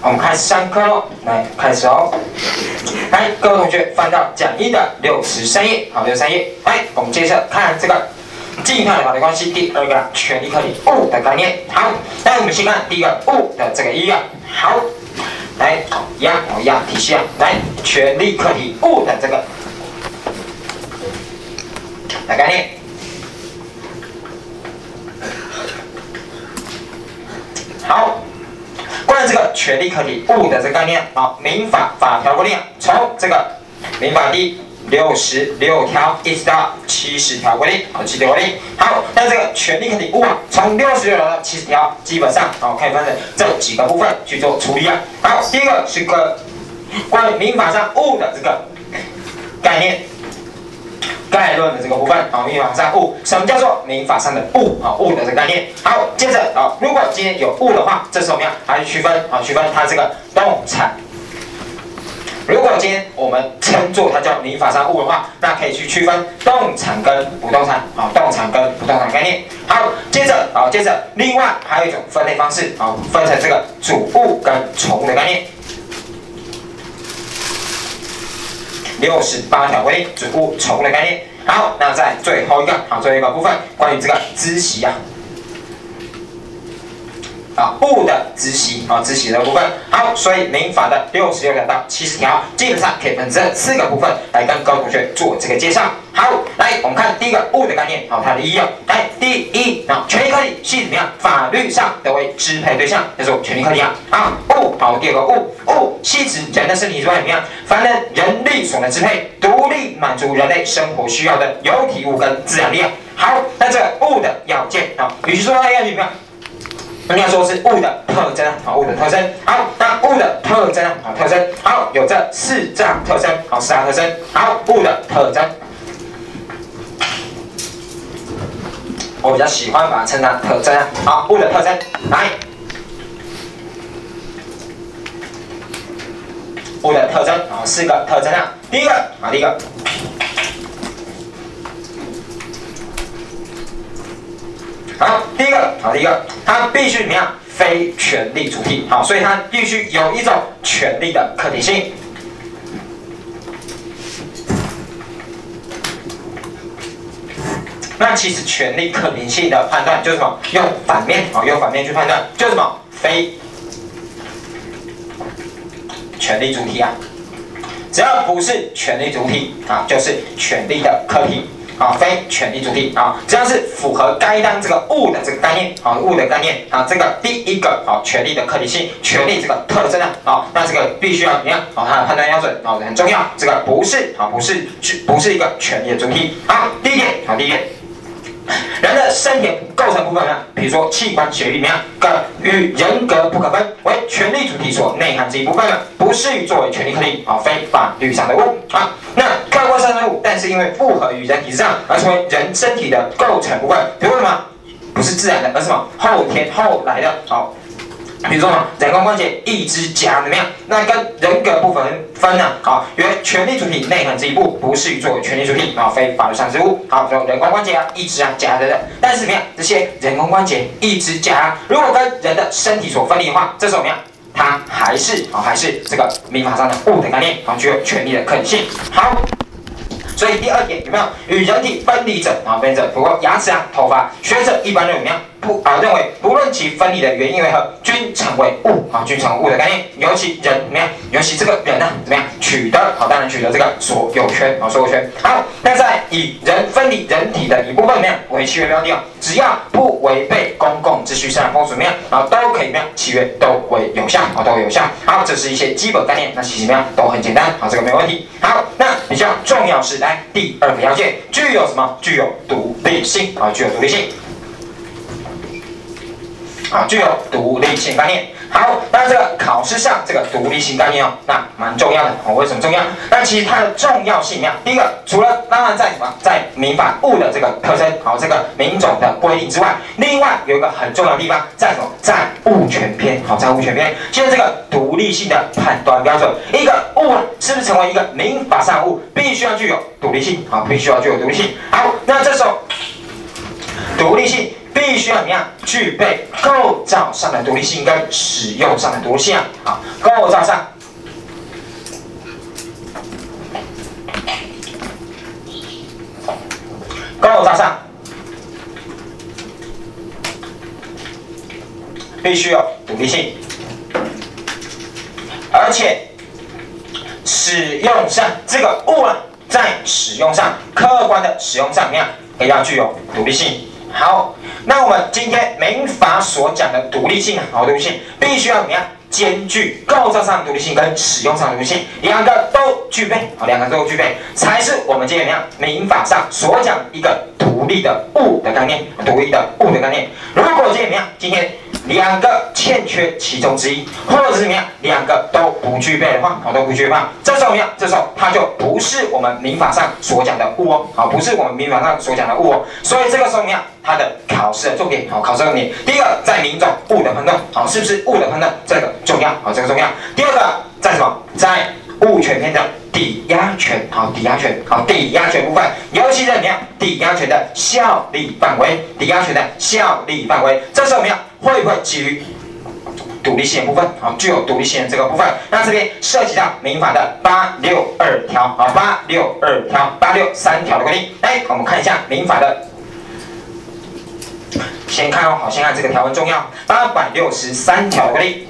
我们开始上课喽，来开始哦。来，各位同学翻到讲义的63页，好，63页。来，我们接着看这个静态的法律关系第二个权利客体物的概念。好，那我们先看第一个物的这个意义啊。好，来一样体系啊。来，权利客体物的这个的概念。好。关于这个权利客体物的这个概念，好，民法法条规定，从这个民法第66条一直到70条规定，好，70条规定。好，那这个权利客体物啊，从66条到70条，基本上可以分成这几个部分去做处理啊。好，第一个是个关于民法上物的这个概念。概论的这个部分，好，民法上物，什么叫做民法上的物？好，物的这个概念。好，接着如果今天有物的话，这时候我们要来区分，区分它这个动产。如果今天我们称作它叫民法上物的话，那可以去区分动产跟不动产，动产跟不动产概念。好，接着，另外还有一种分类方式，分成这个主物跟从物的概念。68条规定主物从物的概念。好，那在最后一个部分，关于这个孳息物的孳息的部分。好，所以民法的66条到70条，基本上可以分这4个部分来跟各位同学做这个介绍。好，来我们看第一个物的概念，它的意义啊。来，第一，权利客体系怎么样？法律上的为支配对象，叫做权利客体啊。物，第二个物系指人的身体之外怎么样？凡人人力所能支配，独立满足人类生活需要的有体物跟自然力啊。好，那这个物的要件与其说它要件怎么样？应该说是物的特征，物的特征。好，那物的特征，特征。好，有这4大特征，4大特征。好，物的特征，我比较喜欢把它称它特征。好，物的特征，来，物的特征，4个特征啊。第一个。好，第一个，它必须怎么样？非权利主体，好，所以它必须有一种权利的客体性。那其实权利客体性的判断就是什么？用反面去判断，就是什么？非权利主体啊，只要不是权利主体就是权利的客体。非权利主体只要是符合该当这个物的这个概念物的概念这个第一个权利的客体性，权利这个特征那这个必须要怎么样它的判断标准很重要，这个不是一个权利的主体。好，第一点，人的身体构成部分比如说器官血液里面与人格不可分，为权利主体所内涵这一部分不适于作为权利客体非法律上的物那客观上的物，但是因为不合于人体之上而成为人身体的构成部分，比如什么？不是自然的，而是什么？后来的比如说人工关节、一只甲怎么样？那跟人格部分分因为权利主体内涵这一步不适于作为权利主体非法律上之物。好，比如人工关节一只甲等等。但是怎么样？这些人工关节、一只甲如果跟人的身体所分离的话，这时候怎么样？它还是这个民法上的物的概念具有权利的客体性。好。所以第二点有没有与人体分离者包括牙齿头发？学者一般认为怎么样？认为不论其分离的原因为何，均成为物均成为物的概念。尤其人怎么样？尤其这个人怎么样取得当然取得这个所有权所有权。好，那在以人分离人体的一部分怎么样为契约标的只要不违背公共秩序、生产风俗怎么样都可以怎么样？契约都会有效都有效。好，这是一些基本概念，那其实怎么样都很简单这个没有问题。好，那比较重要是来第二个要件，具有什么？具有独立性具有独立性。具有独立性概念。好，那这个考试上这个独立性概念那蛮重要的为什么重要？那其实它的重要性第一个，除了当然在民法物的这个特征这个民种的规定之外，另外有一个很重要的地方在什么？在物权篇在物权篇，就是这个独立性的判断标准。一个物是不是成为一个民法上的物，必须要具有独立性必须要具有独立性。好，那这时候独立性必须须要怎么样？具备构造上的独立性跟使用上的独立性啊。好，构造上。构造上必须有独立性，而且使用上这个物啊，在使用上客观的使用上怎么样，也要具有独立性。好，那我们今天民法所讲的独立性啊，独立性必须要怎么样？兼具构造上的独立性跟使用上的独立性，两个都具备，两个都具备，才是我们今天怎么样民法上所讲一个独立的物的概念，独立的物的概念。如果今天怎么样？今天两个欠缺其中之一，或者是怎么样，两个都不具备的话，都不具备的话，这时候怎么样？这时候它就不是我们民法上所讲的物哦，不是我们民法上所讲的物哦。所以这个时候怎么样？它的考试的重点，考试的重点，第一个在民种物的判断，是不是物的判断，这个重要，这个重要。第二个在什么？在物权篇的抵押权，抵押权，抵押权部分，尤其是怎么样？抵押权的效力范围，抵押权的效力范围，这时候怎么样？会不会基于独立性的部分，具有独立性的这个部分？那这边涉及到民法的862条，862条，863条的规定。来，我们看一下民法的。先看哦，先看这个条文重要，863条的规定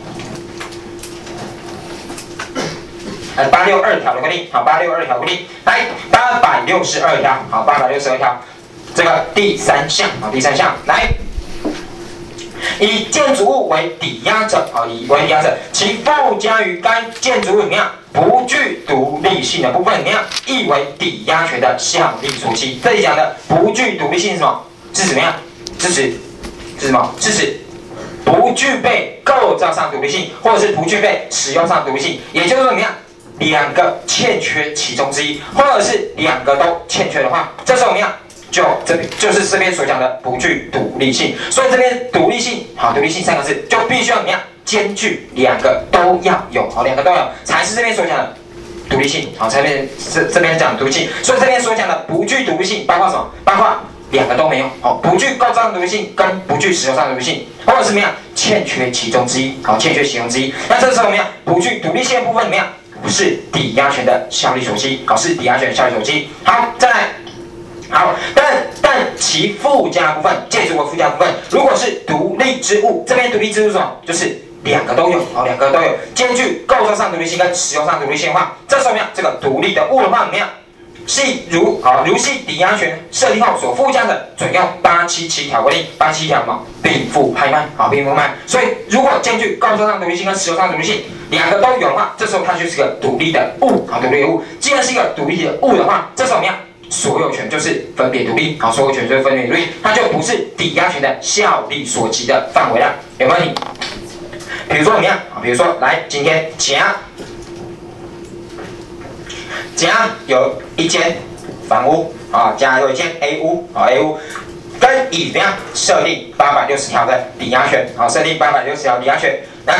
，862条的规定，862条规定，来862条，862条，这个第三项，来，以建筑物为抵押者，为抵押者，其附加于该建筑物怎么样？不具独立性的部分怎么样？亦为抵押权的效力所及。这里讲的不具独立性是什么？是怎么样？是什么？是指不具备构造上独立性，或者是不具备使用上独立性，也就是说怎么样？两个欠缺其中之一，或者是两个都欠缺的话，这时候怎么样？就是这边所讲的不具独立性。所以这边独立性，独立性三个字就必须要怎么样？兼具两个都要有，两个都有，才是这边所讲的独立性。这边讲独立性，所以这边所讲的不具独立性包括什么？包括两个都没有，不具构造上的独立性跟不具使用上的独立性，或者是怎么样？欠缺其中之一，欠缺其中之一。那这时候怎么样？不具独立性的部分怎么样？是抵押权的效力所及，是抵押权的效力所及。好，再来。好，但其附加部分，建筑物附加部分，如果是独立之物，这边独立之物是什么？就是两个都有，两个都有，兼具构造上独立性跟使用上独立性的话，这时候怎么样？这个独立的物的话怎么样？系如系抵押权设定后所附加的准用877条规定，877条嘛，并附拍卖，并附卖。所以如果兼具构造上独立性跟使用上独立性两个都有的话，这时候它就是个独立的物，独立的物。既然是一个独立的物的话，这时候怎么样？所有权就是分别独立，所有权就是分别独立，它就不是抵押权的效力所及的范围了，有没有问题？比如说怎么样？比如说来，今天甲有一间房屋，甲有一间 A 屋，A 屋跟乙怎么样设定860条的抵押权，设定860条抵押权，那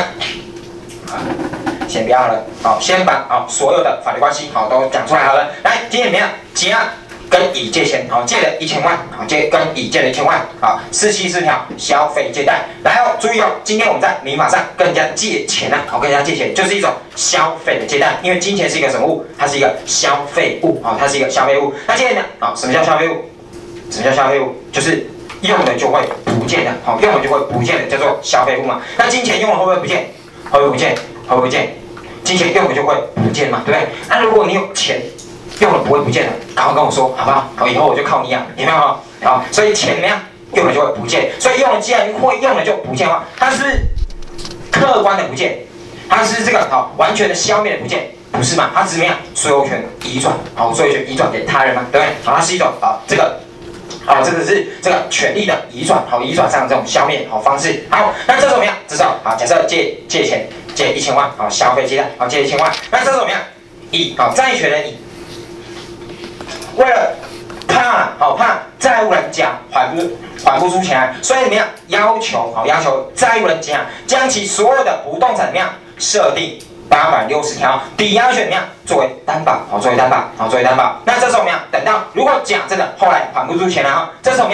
先不要了，先把所有的法律关系都讲出来好了。来，今天怎么样？甲跟乙借钱，借了1000万，跟乙借了1000万，474条消费借贷。来哦，注意哦，今天我们在民法上跟人家借钱啊，跟人家借钱就是一种消费的借贷，因为金钱是一个什么物？它是一个消费物，它是一个消费物。那今天呢，什么叫消费物？什么叫消费物？就是用了就会不见的，用了就会不见的，叫做消费物嘛。那金钱用了会不会不见？会不会不见？会不会不见？金钱用了就会不见嘛，对不对？那如果你有钱用了不会不见的，赶快跟我说好不好？以后我就靠你啊，有没有？所以钱怎么样？用了就会不见，所以用了既然会用了就不见的话，它是客观的不见，它是这个完全的消灭的不见，不是嘛？它是怎么样？所有权移转，所有权移转给他人嘛，对不对？它是一种这个。这个是这个权利的移转，移转上的这种消灭方式。好，那这是怎么样？这是假设借钱借1000万，消费借贷，借1000万。那这是怎么样？乙债权人乙，为了怕债务人甲还不出钱来，所以怎么样？要求债务人甲将其所有的不动产怎么样设定860条抵押权怎么样作为担保，作为担保。那这时候怎么样？等到如果甲真的后来还不出钱来这时候怎么样？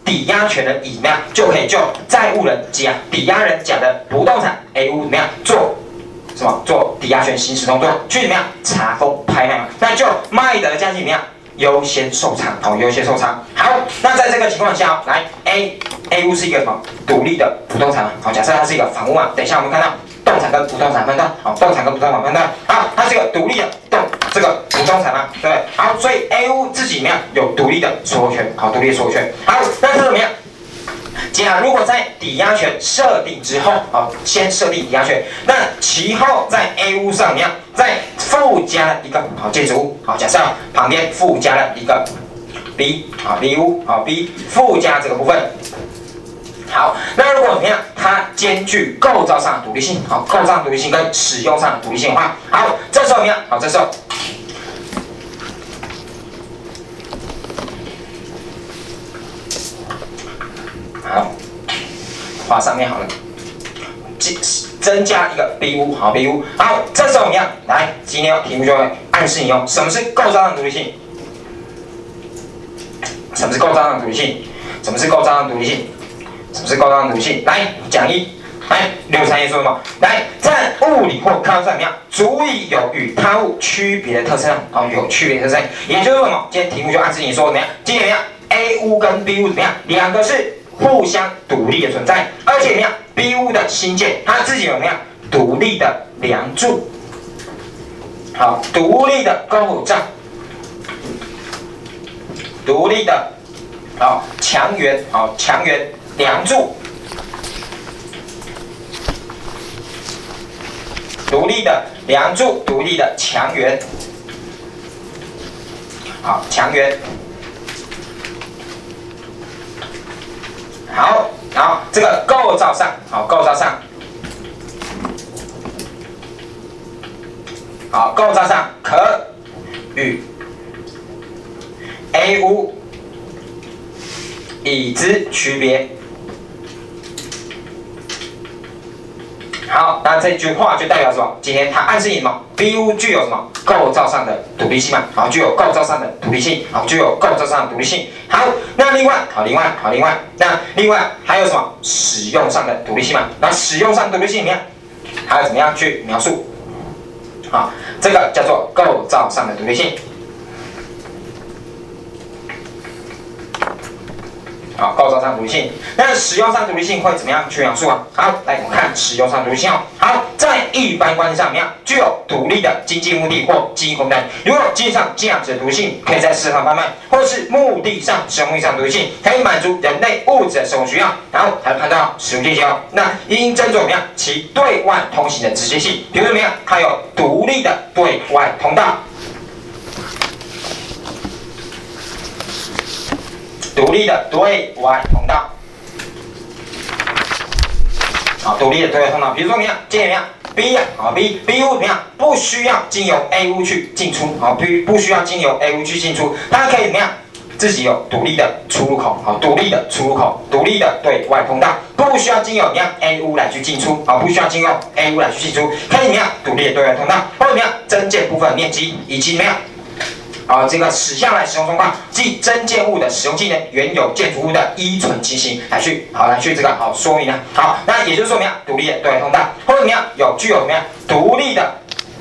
抵押权人乙怎么样就可以就债务人甲、抵押人甲的不动产 A 屋怎么样做什么做抵押权行使动作，去怎么样查封拍卖嘛？那就卖的价钱怎么样优先受偿，好，优先受偿。好，那在这个情况下，来 A 屋是一个什么独立的不动产嘛？好，假设它是一个房屋嘛，等一下我们看到动产跟不动产分段，好，动产跟不动产分段，好，它是一个独立的这个不动产嘛，对不对？好，所以 A 屋自己怎么样有独立的所有权，好，独立的所有权。好，那是怎么样？甲如果在抵押权设定之后，好，先设定抵押权，那其后在 A 屋上怎么样？再附加了一个好建筑物，好，假设旁边附加了一个 B 啊 B 屋啊 B 附加这个部分。好，那如果怎么样？它兼具构造上的独立性，好，构造上的独立性跟使用上的独立性的话，好，这时候怎么样？好，这时候，好，画上面好了，增加一个 B 屋，好 B 屋，好，这时候怎么样？来，今天题目就会暗示你用什么是构造上的独立性？什么是构造上的独立性？什么是构造上的独立性？什么是构造上的独立性？来，讲义，来63页说什么？来，在物理或科学上怎么样，足以有与他物区别的特征，好，有区别的特征，也就是什么？今天题目就暗示你说怎么样？今天怎么样 ？A 屋跟 B 屋怎么样？两个是互相独立的存在，而且怎么样 ？B 屋的新建，它自己有怎么样？独立的梁柱，好，独立的构造，独立的好墙垣，好墙垣。梁柱，独立的梁柱，独立的墙垣，好，墙垣，好，然后这个构造上，好，构造上，好，构造上可与 A 屋已知区别。好，那这句话就代表什么？今天它暗示你什么 ？B 屋具有什么构造上的独立性嘛？好，具有构造上的独立性，好，具有构造上的独立性。好，那另外还有什么？使用上的独立性嘛？那使用上独立性里面还要怎么样去描述？好，这个叫做构造上的独立性。好，构造上独立性，那使用上独立性会怎么样去描述啊？好，来我们看使用上独立性哦。好，在一般关系上怎么样？具有独立的经济目的或经济功能。如果经济上这样子的独立性，可以在市场贩卖，或是目的上使用目的上的独立性，可以满足人类物质的生活需要。然后还看到使用进行哦。那应斟酌怎么样？其对外通行的直接性，比如怎么样？它有独立的对外通道。独立的对外通道，好，独立的对外通道，比如说怎么样？今天怎么样 ？B 呀，好 B 屋怎么样？不需要经由 A 屋去进出，好，不需要经由 A 屋去进出，它可以怎么样？自己有独立的出入口，好，独立的出入口，独立的对外通道，不需要经由怎么样 A 屋来去进出，好，不需要经由 A 屋来去进出，可以怎么样？独立的对外通道，或者怎么样？增建部分面积以及怎么样？这个使向来使用状况，即增建物的使用技能，原有建筑物的依存情形来去这个说明呢。好，那也就是说怎么样？独立的对外通道，或者怎么样？具有怎么样？独立的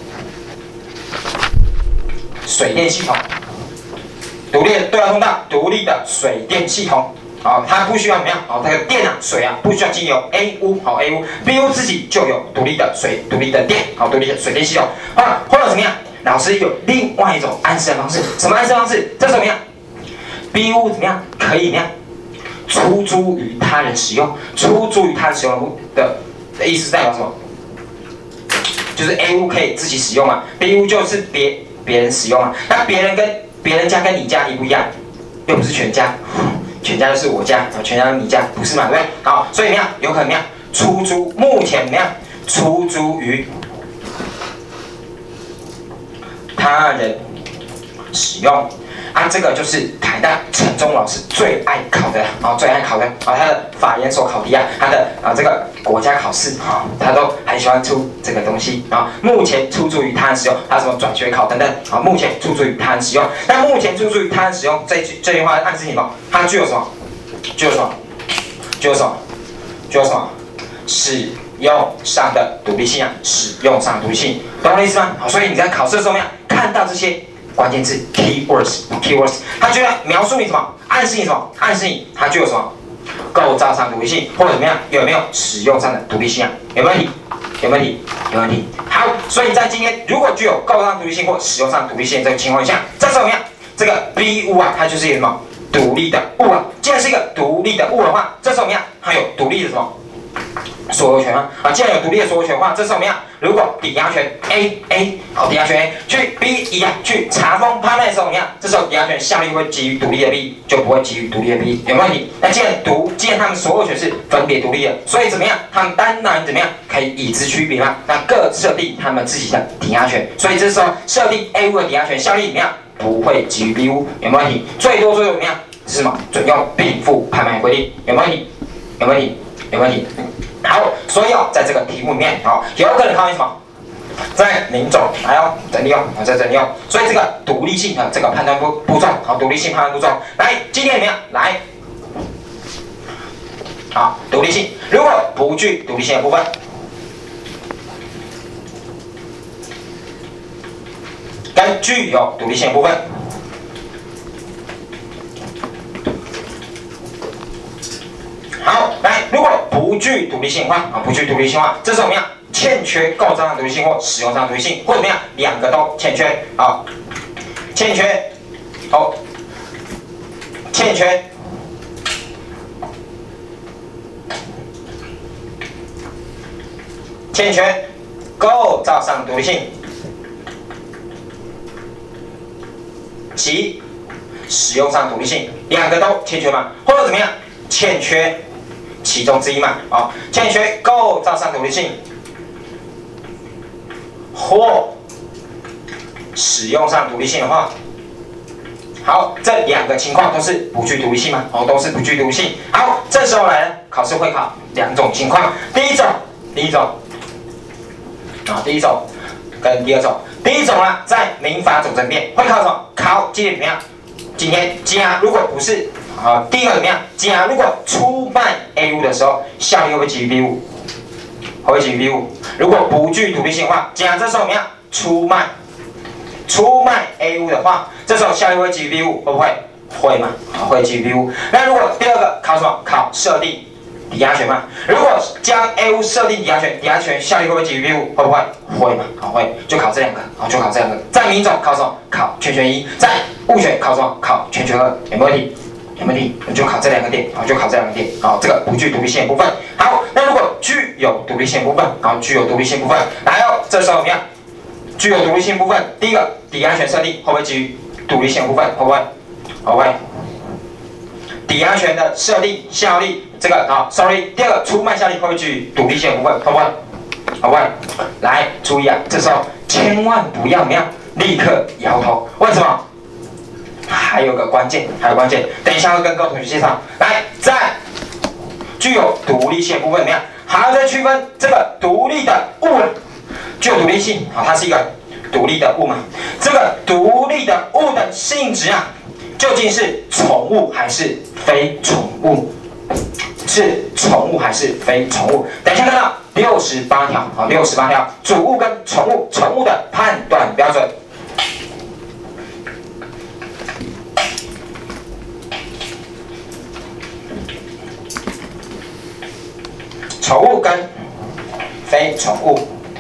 水电系统，独立的对外通道，独立的水电系统。好，它不需要怎么样？好，这个电啊、水啊，不需要经由 A 屋，好 A 屋 ，B 屋自己就有独立的水、独立的电，好，独立的水电系统。或者怎么样？老师有另外一种暗示的方式，什么暗示方式？这是怎么样 ？B 屋怎么样？可以怎么样？出租于他人使用，出租于他人使用的意思代表什么？就是 A 屋可以自己使用嘛 ，B 屋就是别人使用嘛。那别人家跟你家一不一样？又不是全家，全家就是我家，全家是你家，不是嘛？对不对？好，所以怎么样？有可能怎么样？出租，目前怎么样？出租于他人使用这个就是台大陈忠老师最爱考的他的法研所考题他的这个国家考试他都很喜欢出这个东西目前出租于他人使用，还有什么转学考等等目前出租于他人使用。那目前出租于他人使用这句话暗示什么？它具有什么？ 就是什么？就是什么？就是什么？使用上的独立性啊，使用上的独立性，懂我的意思吗？好，所以你在考试的时候怎么样？看到这些关键字 keywords， 它就要描述你什么？暗示你什么？暗示你它具有什么？构造上独立性，或者怎么样？有没有使用上的独立性啊？有没有问题？有没有问题？有问题。好，所以在今天如果具有构造上独立性或使用上独立性这个情况下，这时候怎么样？这个 B 物啊，它就是一个什么？独立的物啊。既然是一个独立的物的话，这时候怎么样？它有独立的什么？所有权啊，既然有独立的所有权的话，这时候怎么样？如果抵押权 A， 好，抵押权 A 去 B 一样去查封拍卖的时候怎么样？这时候抵押权效力会给予独立的 B， 就不会给予独立的 B， 有没有问题？那既然他们所有权是分别独立的，所以怎么样？他们当然怎么样？可以以之区别嘛？那各设定他们自己的抵押权，所以这时候设定 A 物的抵押权效力怎么样？不会给予 B 物，有没有问题？最多怎么样？是什么？准用并付拍卖规定，有没有问题？有没有问题？有问题？好，所以在这个题目里面，有可能考你什么？在零种来整理在整理所以这个独立性这个判断步骤，独立性判断步骤，来，今天怎么样？来，好，独立性，如果不具独立性的部分，跟具有独立性的部分。好，来，如果不具独立性化不具独立性化，这是怎么样？欠缺构造上独立性或使用上独立性，或怎么样？两个都欠缺欠缺，欠缺，欠缺构造上独立性及使用上独立性，两个都欠缺嘛？或者怎么样？欠缺其中之一嘛，欠缺构造上独立性或使用上独立性的话，好，这两个情况都是不具独立性嘛，都是不具独立性。好，这时候来呢，考试会考两种情况，第一种跟第二种。第一种啊，在民法总争辩会考什么？考今天怎么样？今天甲如果不是第一个怎么样？甲如果出卖 A 物的时候，效力会不会给予 B 物？会不会给予 B 物？如果不具独立性的话，甲这时候怎么样？出卖 A 物的话，这时候效力会给予 B 物，会不会？会嘛？会给予 B 物。那如果第二个考什么？考设定抵押权嘛？如果将 A 物设定抵押权，抵押权效力会不会给予 B 物？会不会？会嘛？会，就考这两个，就考这两个。在民种考什么？考全权一。在物权考什么？考全权二，有没有问题？有问题，就考这两个点，就考这两个点，这个不具独立性的部分。好，那如果具有独立性的部分，具有独立性部分，来这时候怎么样？具有独立性部分，第一个抵押权设定会不会给予独立性的部分？会不会？会不会？抵押权的设定效力，这个第二个出卖效力会不会给予独立性的部分？会不会？会不会？来，注意这时候千万不要怎么样，立刻摇头，为什么？还有个关键，等一下会跟各位同学介绍。来，在具有独立性的部分怎么样？还要再区分这个独立的物具有独立性，它是一个独立的物嘛？这个独立的物的性质究竟是宠物还是非宠物？是宠物还是非宠物？等一下看到68条，68条，主物跟宠物的判断标准。宠物跟非宠物，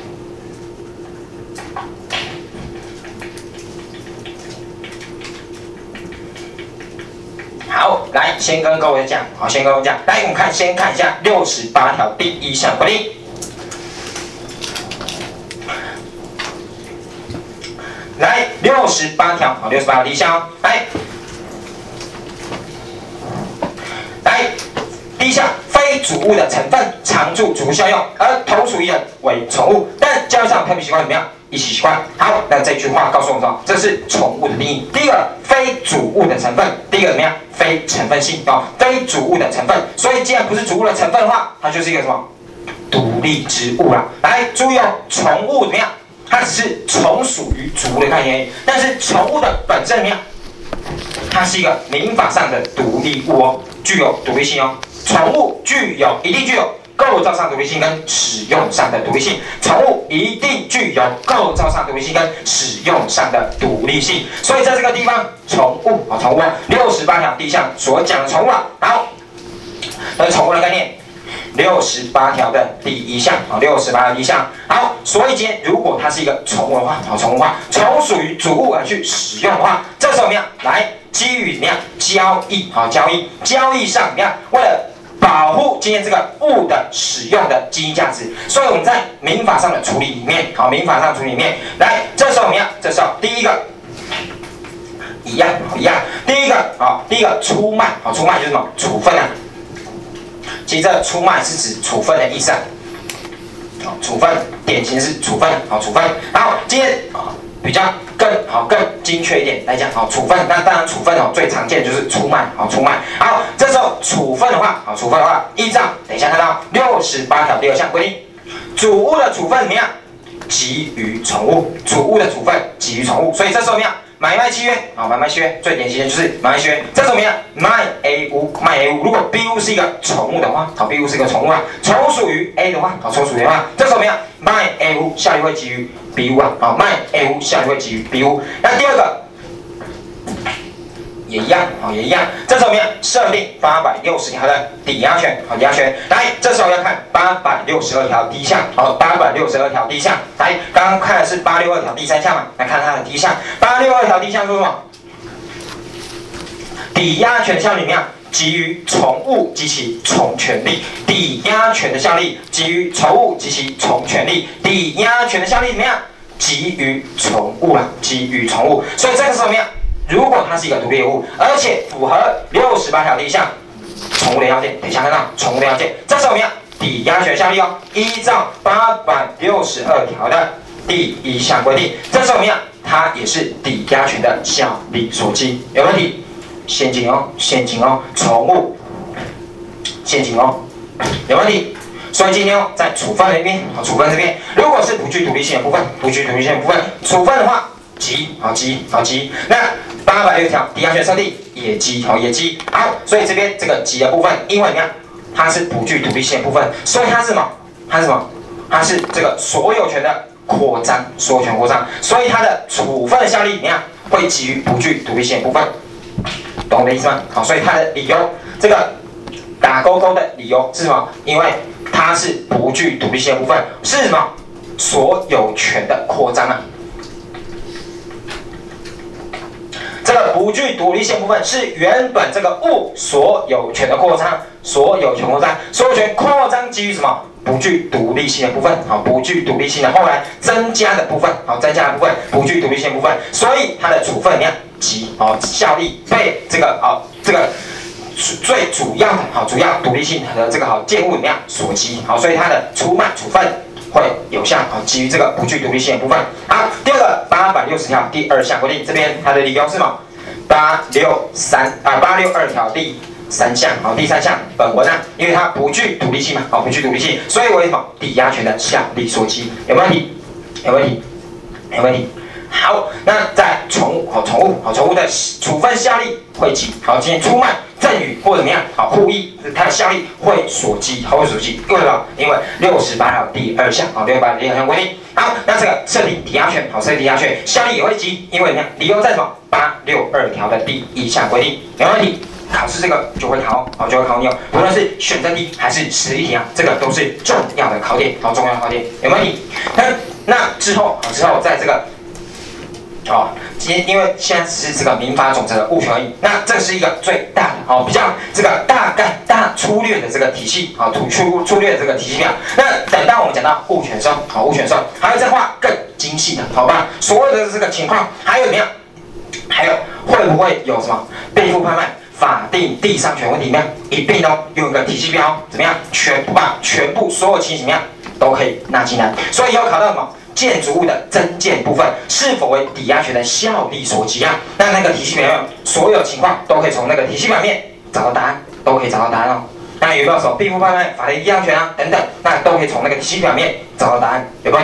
好，来先跟各位讲，来我们先看一下68条第一项规定。来68条第一项来第一项。非主物的成分常驻主物效用，而同属一人为宠物，但教育上特别习惯怎么样？一起习惯。好，那这句话告诉我们什么？这是宠物的定义。第一个，非主物的成分；第一个怎么样？非成分性非主物的成分。所以，既然不是主物的成分的话，它就是一个什么？独立之物啦。来，注意宠物怎么样？它只是从属于主物的概念，但是宠物的本身怎么样？它是一个民法上的独立物具有独立性哦，宠物一定具有构造上独立性跟使用上的独立性，宠物一定具有构造上独立性跟使用上的独立性。所以在这个地方，宠物68条第一项所讲的宠物啊，好，那宠物的概念。68条的第一项，68条第一项。好，所以今天如果它是一个宠物的话，宠物的话，从属于主物而去使用的话，这时候怎么样？来基于怎么样交易？交易上怎么样？为了保护今天这个物的使用的经济价值，所以我们在民法上的处理里面，来这时候怎么样？这时候第一个一样，第一个出卖，出卖就是什么？处分啊。其实这出卖是指处分的意思啊，处分典型是处分，处分。好，今天比较更精确一点来讲，处分。那当然处分最常见就是出卖，出卖。好，这时候处分的话，依照等一下看到68条第二项规定，主物的处分怎么样？给予宠物，主物的处分给予宠物。所以这时候怎么样？买卖契约买卖契约最典型的就是买卖契约。这是怎么样？卖 A 屋。如果 B 屋是一个宠物的话，B 屋是一个宠物啊，从属于 A 的话，这时候怎么样？卖 A 屋效力会给予 B 屋啊，卖 A 屋效力会给予 B 屋。那第二个也一样，这时候怎么样？设定860条的抵押权，抵押权。来，这时候要看862条第一项，862条第一项。来，刚刚看的是862条第三项嘛，来看它的第一项。862条第一项说什么？抵押权效力怎么样？给予宠物及其从权利。抵押权的效力给予宠物及其从权利。抵押权的效力怎么样？给予宠物啊，给予宠物。所以这个是怎么样？如果它是一个独立物，而且符合68条第一项宠物的要件，等一下看到宠物的要件，这时候怎么样？抵押权效力哦，依照862条的第一项规定，这时候怎么样？它也是抵押权的效力所基，有问题？现金哦，宠物现金哦，有问题？所以今天在处分这边，如果是不具独立性的部分，处分的话。急，那806条抵押权设定也急，好，所以这边这个急的部分，因为怎么样？它是不具独立性的部分，所以它是什么？它是这个所有权的扩张，所以它的处分的效力怎么样？会基于不具独立性的部分，懂我的意思吗？好，所以它的理由，这个打勾勾的理由是什么？因为它是不具独立性的部分，是什么？所有权的扩张啊。这个不具独立性部分是原本这个物所有权的扩张，所有权扩张基于什么？不具独立性的部分，不具独立性的后来增加的部分，不具独立性的部分，所以它的处分怎么样？效力被这个最主要独立性的这个建物怎么样所及？所以它的出卖处分会有效基于这个不具独立性的部分。好，第二个860条第二项规定，这边它的理由是什么？862条第三项，第三项本文因为它不具独立性嘛，不具独立性，所以为什么抵押权的效力所基？有没有问题？有问题？好，那在宠物的处分效力会基。好，今天出卖、赠与或怎么样，互益，它的效力会所基，为什么？因为68条第二项，68条第二项规定。好，那这个设定抵押权，设定抵押权效力也会基，因为怎么样？理由在什么？862条的第一项规定，有问题？考试这个就会考你哦，无论是选择题还是实例题这个都是重要的考点，有问题？那之后在这个。今天因为现在是这个民法总则的物权而已，那这是一个最大的比较这个大粗略的这个体系粗略的这个体系表。那等到我们讲到物权的时候，还会再画更精细的，好吧？所有的这个情况，还有怎么样？还有会不会有什么被付拍卖、法定地上权问题怎么样？一并用一个体系表怎么样？全部所有情形怎么样都可以纳进来。所以要考到什么？建筑物的增建部分是否为抵押权的效力所及啊？那个体系表所有情况都可以从那个体系表面找到答案，哦。那有没有什么被付拍卖、法定地上权等等，那都可以从那个体系表面找到答案，有问题？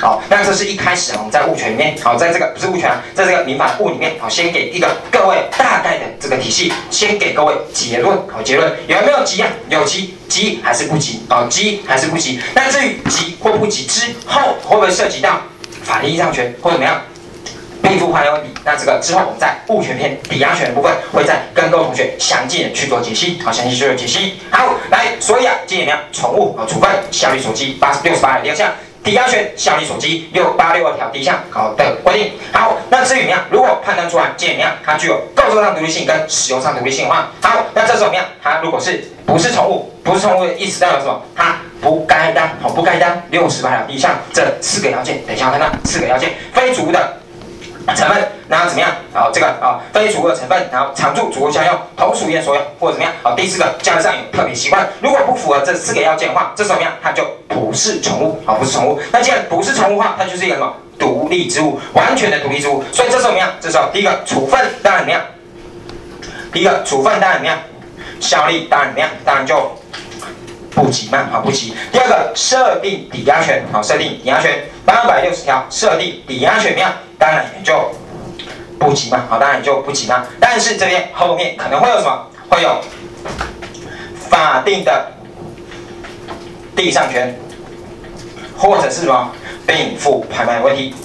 好，那这是一开始我们在物权里面，好，在这个不是物权啊，在这个民法物里面，好，先给一个各位大概的这个体系，先给各位结论，好，结论有没有急啊？有急，急还是不急？啊，急还是不急？那至于急或不急之后，会不会涉及到法定依仗权或怎么样？并付还有理，那这个之后我们在物权篇抵押权的部分，会再跟各位同学详尽的去做解析，好，详细去做解析。好，来，所以啊，今天怎么样？宠物处分效力所基68第二项，抵押权效力所基682条第一项好的规定。好，那至于怎么样？如果判断出来今天怎么样？它具有构造上独立性跟使用上独立性的话，好，那这时候怎么样？它如果不是宠物的意思代表什么？它不该当68条第一项这4个要件，等一下看到4个要件，非主物的成分，然后怎么样？这个非主物的成分，然后常住主物相用，同属业所有，或者怎么样？第4个价值上有特别习惯。如果不符合这4个要件的话，这时候怎么样？它就不是宠物，不是宠物。那既然不是宠物的话，它就是一个什么？独立之物，完全的独立之物。所以这时候怎么样？这时候第一个处分当然怎么样？第一个处分当然怎么样？效力当然怎么样？当然就不急嘛，不急。第二个设定抵押权，设定抵押权860条设定抵押权怎么样？当然也就不急嘛，当然也就不急嘛。但是这边后面可能会有什么？会有法定的地上权，或者是什么并付拍卖问题。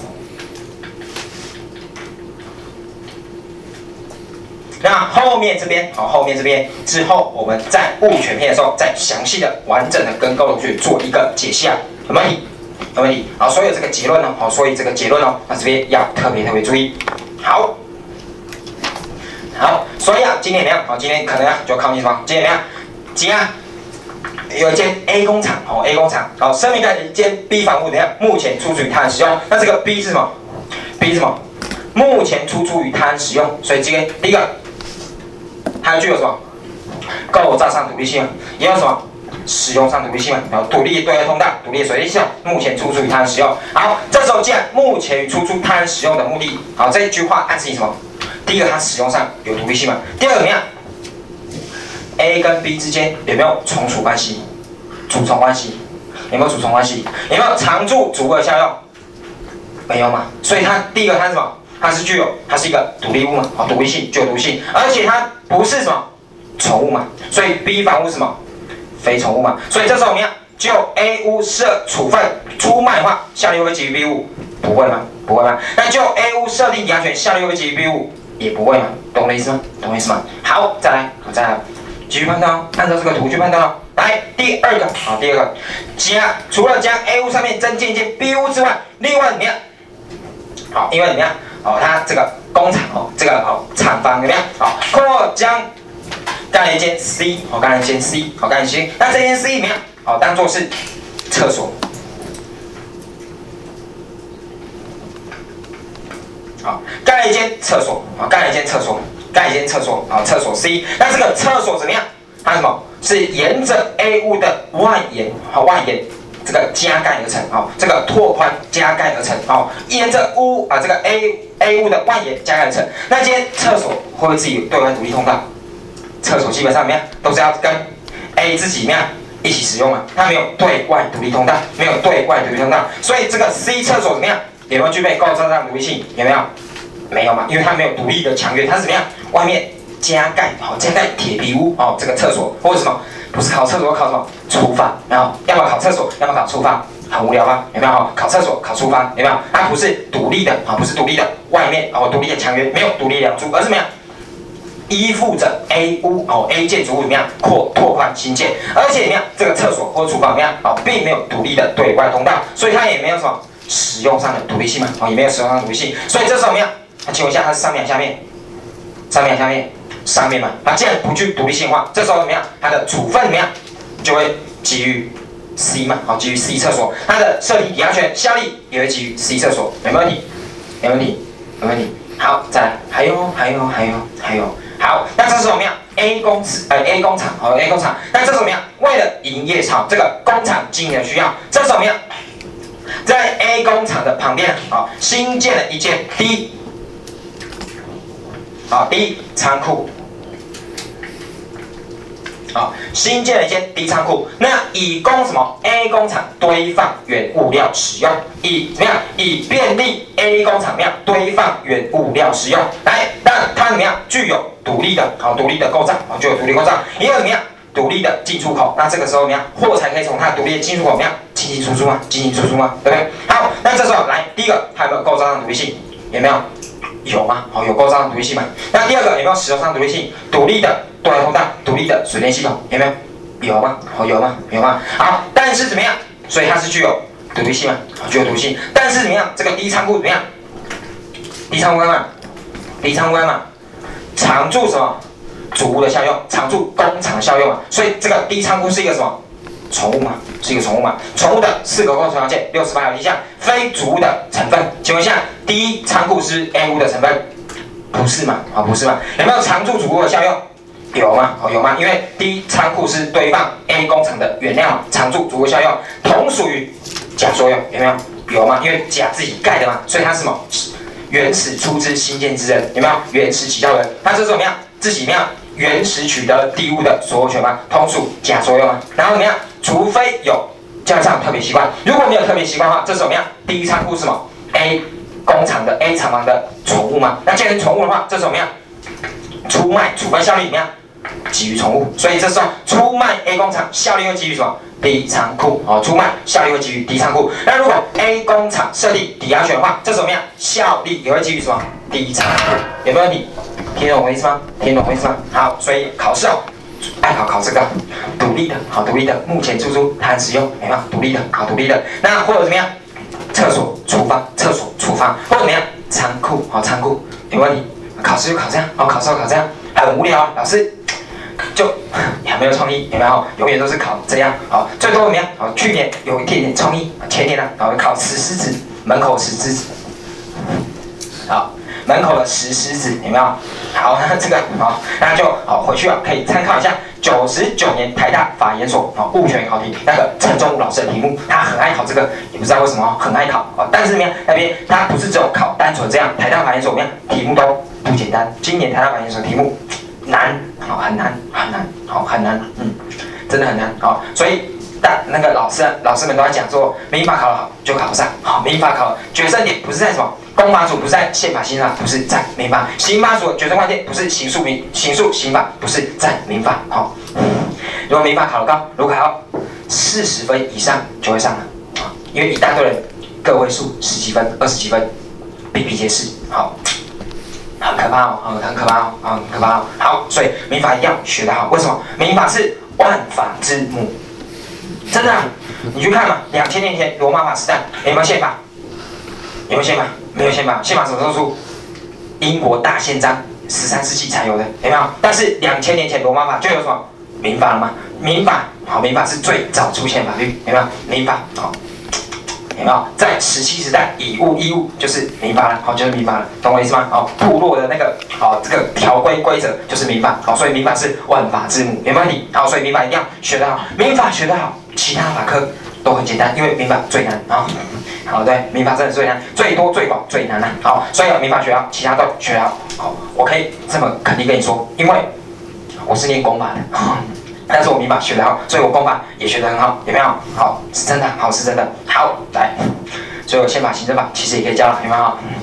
那后面这边之后，我们在物权篇的时候，再详细的、完整的跟各位同学做一个解析啊，有没有问题？有问题。好，所以这个结论呢，那这边要特别注意。好，所以啊，今天怎么样？今天可能就考你什么？今天怎么样？今天有一间 A 工厂，A 工厂，声明盖一间 B 房屋怎么样？目前出租于他人使用。那这个 B 是什么 ？B 是什么？目前出租于他人使用。所以今天第一个，它具有什么？构造上独立性，也有什么？使用上独立性嘛，然后独立对外通道、独立水利系统，目前出租于他人使用。好，这时候既然目前出租他人使用的目的，好，这一句话暗示你什么？第一个，它使用上有独立性嘛。第二个怎么样 ？A 跟 B 之间有没有从属关系？主从关系有没有主从关系？有没有常住主物的效用？没有嘛。所以它第一个它是什么？它是一个独立物嘛，独立性具有独立性，而且它不是什么宠物嘛，所以 B 房屋是什么？非宠物嘛，所以这时候我们要就 A 屋设处分出卖的话，效力会不会基于 B 屋？不会吗？不会吗？那就 A 屋设定抵押权，效力会不会基于 B 屋？也不会嘛，懂我的意思吗？好，再来，继续判断哦，按照这个图去判断哦。来，第二个，除了将 A 屋上面增建一间 B 屋之外，另外怎么样？好，因为怎么样？它这个工厂厂房怎么样？扩将盖了一间 C， 盖了一间 C， 那这间 C 怎么样？当做是厕所。盖了一间厕所，厕所 C。那这个厕所怎么样？它什么？是沿着 A 屋的外沿，这个加盖而成，这个拓宽加盖而成，沿着这个 A 屋的外沿加盖而成。那今天厕所会不会自己对外独立通道？厕所基本上怎么样？都是要跟 A 自己怎么样一起使用嘛，它没有对外独立通道，所以这个 C 厕所怎么样？有没有具备构造上独立性？有没有？没有嘛，因为它没有独立的墙垣，它是怎么样？外面加盖铁皮屋，这个厕所或者什么？不是考厕所，考什么？厨房，然后要么考厕所，要么考厨房，很无聊吧？有没有？考厕所，考厨房，有没有？它不是独立的，外面独立的墙垣，没有独立梁柱，而是怎么样？依附着 A 屋A 建筑物怎么样拓宽新建，而且怎么样？这个厕所或厨房怎么样？并没有独立的对外通道，所以它也没有什么使用上的独立性嘛，也没有使用上的独立性。所以这时候怎么样？请问一下，它是上面还是下面？上面嘛。既然不具独立性的话，这时候怎么样？它的处分怎么样？就会基于 C 嘛，基于 C 厕所，它的设定抵押权效力也会基于 C 厕所，没问题。好，再来，还有。好，那这是怎么样 ？A 工厂，那这是怎么样？为了营业这个工厂经营的需要，这是怎么样？在 A 工厂的旁边新建了一间 D 仓库。 好，新建了一间 D 仓库，那以供什么 A 工厂堆放原物料使用，以怎么样？以便利 A 工厂怎么样堆放原物料使用？来，那它怎么样？具有独立的构造，具有独立构造，也有怎么样？独立的进出口。那这个时候怎么样？货才可以从它独立的进出口怎么样？进进出出吗？进进出出吗？对不对？好，那这时候来，第一个它有没有构造上独立性？有没有？有吗？好，有构造上独立性吗？那第二个有没有使用上独立性？独立的对外通道，独立的水电系统，有没有？有吗？好，有吗？有吗？好，但是怎么样？所以它是具有独立性嘛？具有独立性，但是怎么样？这个低仓库怎么样？低仓库干嘛？低仓库干嘛？常驻什么？主物的效用，常驻工厂效用嘛。所以这个低仓库是一个什么？宠物嘛，是一个宠物嘛。宠物的4个构成条件，68条第一项，非主物的成分。请问一下，第一仓库是 A 物的成分？不是嘛？啊，不是嘛？有没有常驻主物的效用？有吗？哦，有吗？因为第一仓库是堆放 A 工厂的原料，常驻主物效用，同属于甲作用，有没有？有吗？因为甲自己盖的嘛，所以它是什么？原始出资新建之人，有没有？原始起造人，他这是怎么样？自己怎么样？原始取得地物的所有权嘛，同属甲作用嘛。然后怎么样？除非有加上特别习惯，如果没有特别习惯的话，这是怎么样？第一仓库是什么 ？A 工厂的 A 厂房的宠物嘛。那既然是宠物的话，这是怎么样？出卖处分效力怎么样？基于宠物，所以这时候出卖 A 工厂效力会基于什么？ D 仓库哦，出卖效力会基于 D 仓库。那如果 A 工厂设立抵押权的话，这是怎么样？效力也会基于什么 ？D 仓库，有没有问题？听懂我意思吗？听懂我意思吗？好，所以考试哦，爱考这个独立的，好独立的，目前出租它很实用，有没有？独立的，好独立的。那或者怎么样？厕所、厨房，厕所、厨房，或者怎么样？仓库，好仓库，有问题？考试就考这样，好考试就考这样，很无聊啊，老师。就很没有创意，有没有？永远都是考这样，好，最多怎么样？好，去年有一点点创意，前年呢，好考石狮子，门口石狮子，好，门口的石狮子有没有？好，那这个好，那就好回去啊，可以参考一下99年台大法研所物权考题那个陈忠武老师的题目，他很爱考这个，也不知道为什么很爱考啊，但是怎么样？那边他不是只有考单纯这样，台大法研所怎么样？题目都不简单，今年台大法研所题目。难，好很难，很难，好很难，真的很难，好，所以那个老师们都在讲说，民法考得好就考上，好，民法考决胜点不是在什么公法组，不是在宪法刑法，不是在民法，刑法组的决胜关键不是刑诉刑法，不是在民法，好，如果民法考得高，如果考到40分以上就会上了，因为一大堆人个位数10几分、20几分，比比皆是，好。很可怕哦，很可怕哦，很可怕哦。好，所以民法一定要学得好。为什么？民法是万法之母，真的、啊。你去看嘛，2000年前罗马法时代有没有宪法？有没有宪法？没有宪法。宪法什么时候出？英国大宪章13世纪才有的，有没有？但是2000年前罗马法就有什么民法了吗？民法，好，民法是最早出现法律，有没有？民法，好。有没有在17时代以物易物就是民法了，好就是民法了，懂我意思吗？好，部落的那个好这个条规规则就是民法，好，所以民法是万法之母，有没有问题？好，所以民法一定要学得好，民法学得好，其他法科都很简单，因为民法最难啊。好，对，民法真的最难，最多最广最难了。好，所以民法学好，其他都学好。好，我可以这么肯定跟你说，因为我是念公法的。但是我民法学得好，所以我公法也学得很好，有没有？好，是真的，好是真的。好，来，所以我宪法、行政法其实也可以教了，有没有？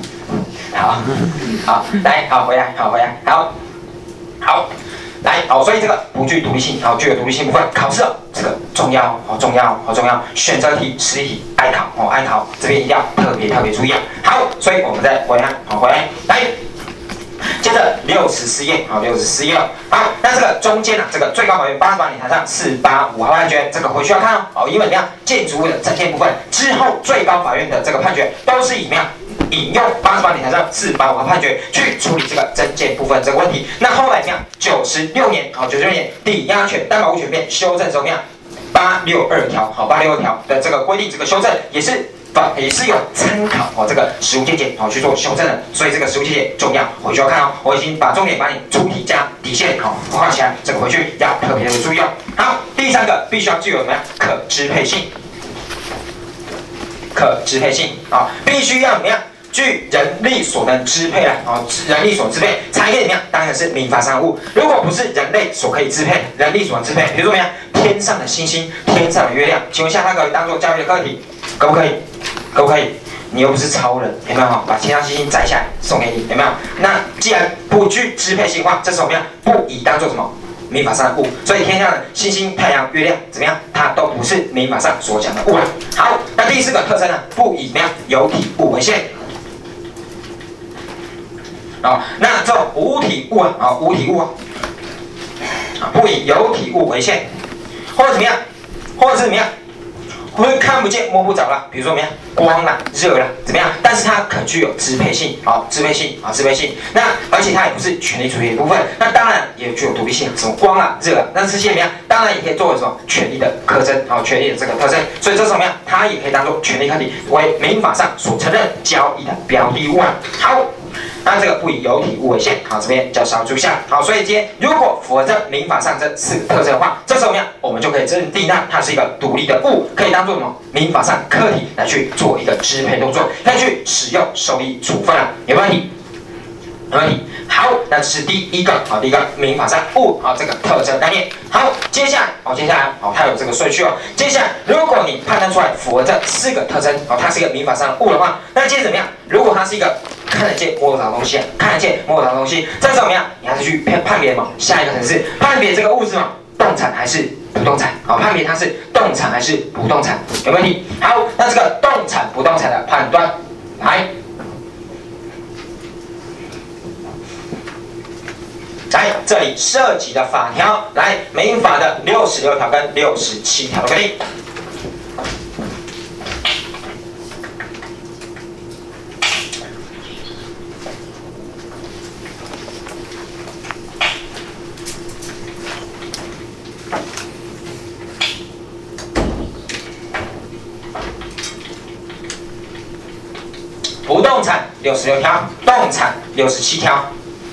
好，来，好回来，好，来，好，所以这个不具独立性，好，具有独立性部分，考试这个重要，好重要，好重要。选择题、实例题，爱考，这边一定要特别注意啊。好，所以我们再回来，好回来，来。接着64页，好，64页了。好，那这个中间这个最高法院88年台上485号判决，这个回去要看哦。好，因为怎么样，建筑物的增建部分之后，最高法院的这个判决都是以怎么样引用88年台上485号判决去处理这个增建部分这个问题。那后来怎么样？96年，好，96年抵押权担保物权变修正之后怎么样？862条，好，862条的这个规定，这个修正也是有参考这个实务见解去做修正的，所以这个实务见解重要，回去要看哦。我已经把重点把你出题加底线画起来，这个回去要特别的注意哦。好，第3个必须要具有什么样？可支配性啊，必须要怎么样？ 据人力所能支配啦，人力所支配才可以怎么样？当然是民法上的物。如果不是人类所可以支配，人力所能支配，比如说怎么样？天上的星星，天上的月亮，请问一下，它可以当做教育的课题，可不可以？可不可以？你又不是超人，有没有？把天上星星摘下来送给你，有没有？那既然不具支配性的话，这时候怎么样？不以当做什么？民法上的物，所以天上的星星、太阳、月亮怎么样？它都不是民法上所讲的物了。好，那第4个特征呢？不以怎么样有体物为限。那这种无体物无体物不以有体物为限，或者怎么样？或者是怎么样？会看不见摸不着了，比如说怎么样，光啦、热啦，怎么样？但是它可具有支配性，支配性。那而且它也不是权利主义的部分，那当然也具有独立性，什么光啊、热啊，那这些怎么样？当然也可以作为什么权利的特征，权利的这个特征。所以这是怎么样？它也可以当做权利课题，为民法上所承认交易的标的物啊。好。那这个不以有体物为限，这边叫稍注意一下。所以今天如果符合这民法上这4个特征的话，这时候怎么样？我们就可以认定它是一个独立的物，可以当做什么？民法上课题来去做一个支配动作，可以去使用收益处分了，有没有问题？没问题。好，那这是第一个第一个民法上物这个特征概念。好，接下来它有这个顺序接下来，如果你判断出来符合这4个特征它是一个民法上的物的话，那接着怎么样？如果它是一个看得见摸得着的东西，看得见摸得着的东西，这时候怎么样？你还是去判别嘛，下一个层次判别这个物是什么？动产还是不动产？判别它是动产还是不动产，有没有问题？好，那这个动产不动产的判断，来，这里涉及的法条，来民法的66条跟67条的规定。不动产66条，动产67条。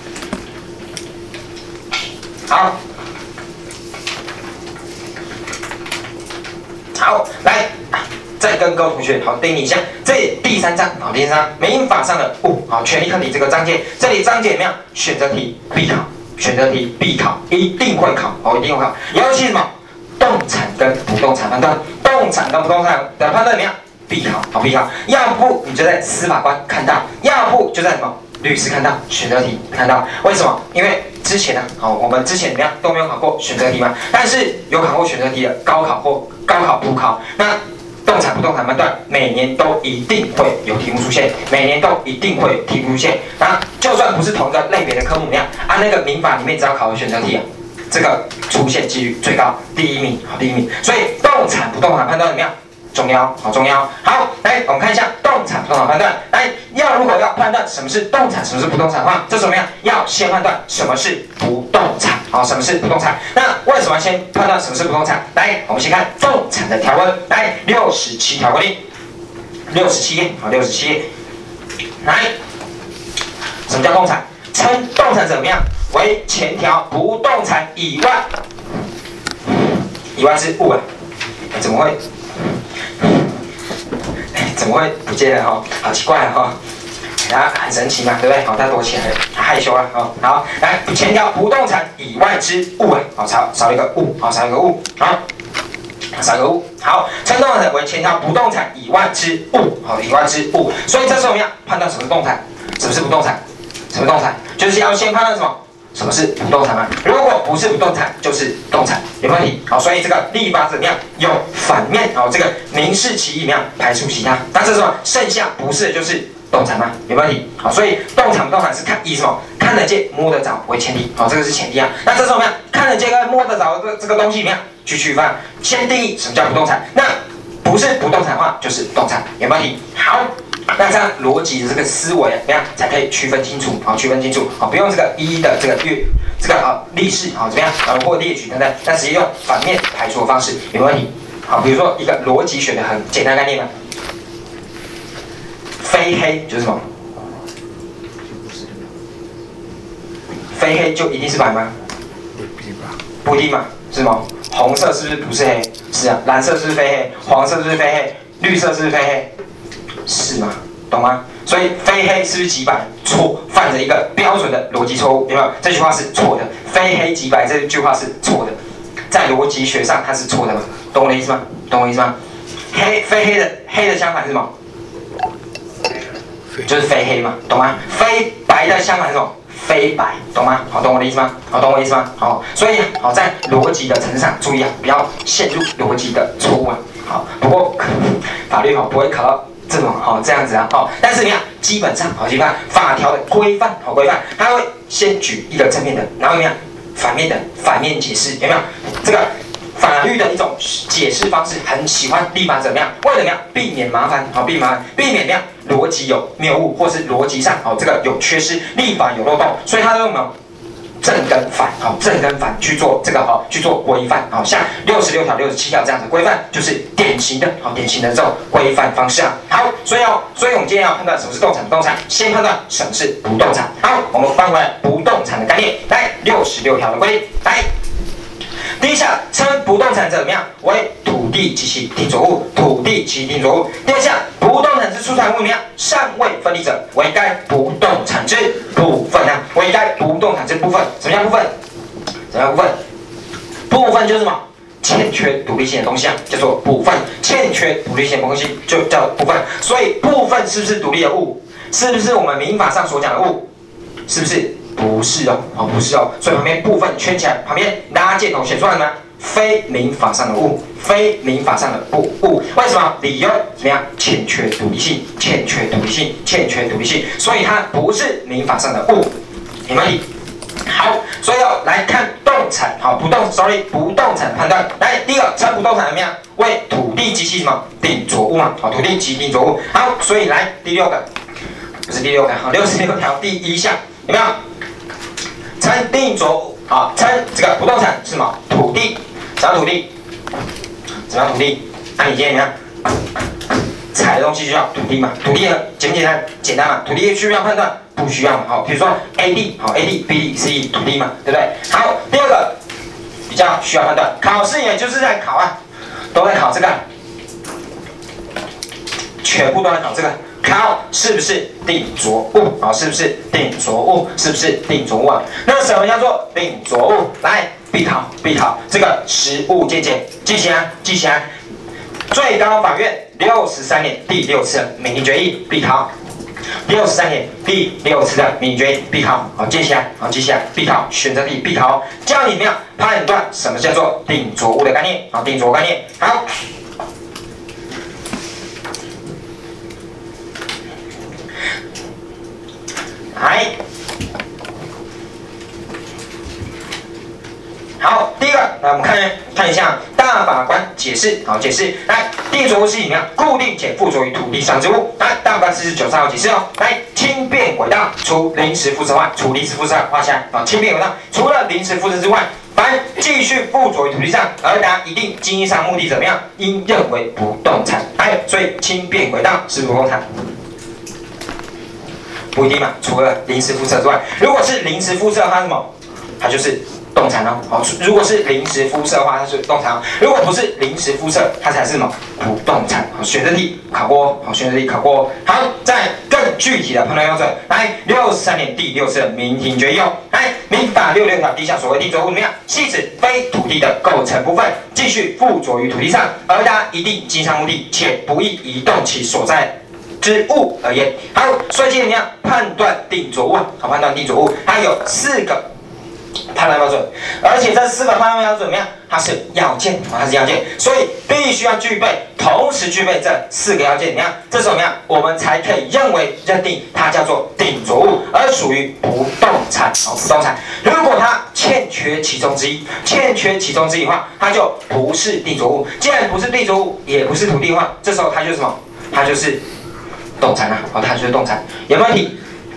好，来，再跟各位同学定义一下，这第3章民法上的物权利课题这个章节，这里章节怎么样？选择题必考，选择题必考，一定会考一定会考。尤其什么？动产跟不动产判断，动产跟不动产的判断怎么样？必考必考。要不你就在司法官看到，要不就在什么？律师看到，选择题看到。为什么？因为之前我们之前怎么样都没有考过选择题嘛，但是有考过选择题的高考或高考补考，那动产不动产判断每年都一定会有题目出现，每年都一定会有题目出现。那就算不是同一个类别的科目那样，那个民法里面只要考的选择题这个出现几率最高，第一名。所以动产不动产判断怎么样？重要，重要。好，来我们看一下动产不动产判断。来，如果要判断什么是动产，什么是不动产的话，这是怎么样？要先判断什么是不动产。什么是不动产？那为什么先判断什么是不动产？来，我们先看动产的条文。来，67条规定，67页。来，什么叫动产？称动产怎么样？为前条不动产以外之物怎么会不见了好奇怪他很神奇嘛，对不对？他躲起来了，他害羞了好，来前条不动产以外之物少一个物少一个物。好，称动产为前条不动产以外之物。所以这时候我们要判断什么是动产，什么是不动产？什么动产？就是要先判断什么？什么是不动产嘛？如果不是不动产，就是动产，有没有问题？所以这个立法怎么样？用反面这个民事其义怎么样排除其他？但是什么？剩下不是的就是动产嘛，有没有问题？所以动产不动产是以什么？看得见摸得着为前提，这个是前提那这时候我们看得见跟摸得着的这个东西怎么样去区分？先定义什么叫不动产，那不是不动产的话就是动产，有没有问题？好。那这样逻辑的这个思维怎么样才可以区分清楚？不用这个一一的这个例式怎么样或列举等等，但直接用反面排除的方式，有没有问题？比如说一个逻辑学的很简单概念嘛，非黑就是什么？非黑就一定是白吗？不一定嘛，是吗？红色是不是不是黑？是啊。蓝色是不是非黑？黄色是不是非黑？绿色是不是非黑？是吗？ 懂吗？所以非黑是不是即白？错，犯着一个标准的逻辑错误，有没有？这句话是错的，非黑即白这句话是错的，在逻辑学上它是错的嘛？懂我的意思吗？懂我的意思吗？非黑的相反是什么？就是非黑嘛，懂吗？非白的相反是什么？非白，懂吗？好，懂我的意思吗？好，懂我的意思吗？好，所以好在逻辑的层次上注意啊，不要陷入逻辑的错误啊。好，不过法律不会考到这样子啊。但是你看，基本上法条的规范它会先举一个正面的，然后怎么样？反面解释，有没有？这个法律的一种解释方式，很喜欢立法者怎么样？为了怎么样避免麻烦？避免怎么样？逻辑有谬误，或是逻辑上这个有缺失，立法有漏洞，所以他用什么正跟反去做这个去做规范。像66条、67条这样子规范，就是典型的这种规范方式啊。好，所以我们今天要判断什么是动产不动产，先判断什么是不动产。好，我们翻回来不动产的概念，来66条的规定，来。第一项称不动产者怎么样？为土地及其定着物，第二项，不动产之出产物怎么样？尚未分离者，为该不动产之部分啊，为该不动产之部分。什么叫部分？部分就是什么？欠缺独立性的东西啊，叫做部分。欠缺独立性的东西就叫部分。所以部分是不是独立的物？是不是我们民法上所讲的物？是不是？不是哦，不是哦，所以旁边部分圈起来，旁边拉箭头写出来吗？非民法上的物，为什么？理由怎么样？欠缺独立性，所以它不是民法上的物，有没有理？好，所以来看动产，不动产判断。来，第一个称不动产怎么样？为土地及其什么定着物嘛？土地及定着物。好，所以来第六个，不是第六个，66条第一项有没有？称定着物，称这个不动产是什么？土地，什么土地？那你今天怎么样？采的东西就叫土地嘛？土地简不简单？简单嘛？土地需不需要判断？不需要嘛？比如说 A 地，A 地 B 地 C 地土地嘛，对不对？好，第二个比较需要判断，考试也就是在考啊，都在考这个，全部都在考这个。考是不是定着物？是不是定着物啊？那什么叫做定着物？来，必考这个实务见解，记起来。最高法院63年第6次的民事决议必考，63年第6次的民事决议必考。记起来，必考选择题必考，教你怎么样判断什么叫做定着物的概念。定着物概念。好。来，好，第一个，来我们看一下大法官解释，来，定着物是怎么样？固定且附着于土地上之物。来，大法官43号解释哦。来，轻便轨道除临时附设外，画下来。轻便轨道除了临时附设之外，凡继续附着于土地上而达一定经济上目的怎么样？应认为不动产。所以轻便轨道是不动产。不一定嘛，除了临时附设之外，如果是临时附设，它是什么？它就是动产哦。如果是临时附设的话，它是动产；如果不是临时附设，它才是什么？不动产。选择题考过，好，再更具体的判断标准，来63年第6次的民庭决议哦。来，民法66条第一项所谓定着物怎么样？系指非土地的构成部分，继续附着于土地上，而达一定经商目的，且不易移动其所在之物而言。好，所以今天怎么样判断定着物？它有4个判断标准，而且这4个判断标准怎么样？它是要件，所以必须要同时具备这4个要件，怎么样？这时候怎么样？我们才可以认定它叫做定着物，而属于不动产。如果它欠缺其中之一的话，它就不是定着物。既然不是定着物，也不是土地的话，这时候它就是什么？它就是动产它就是动产，有没有问题？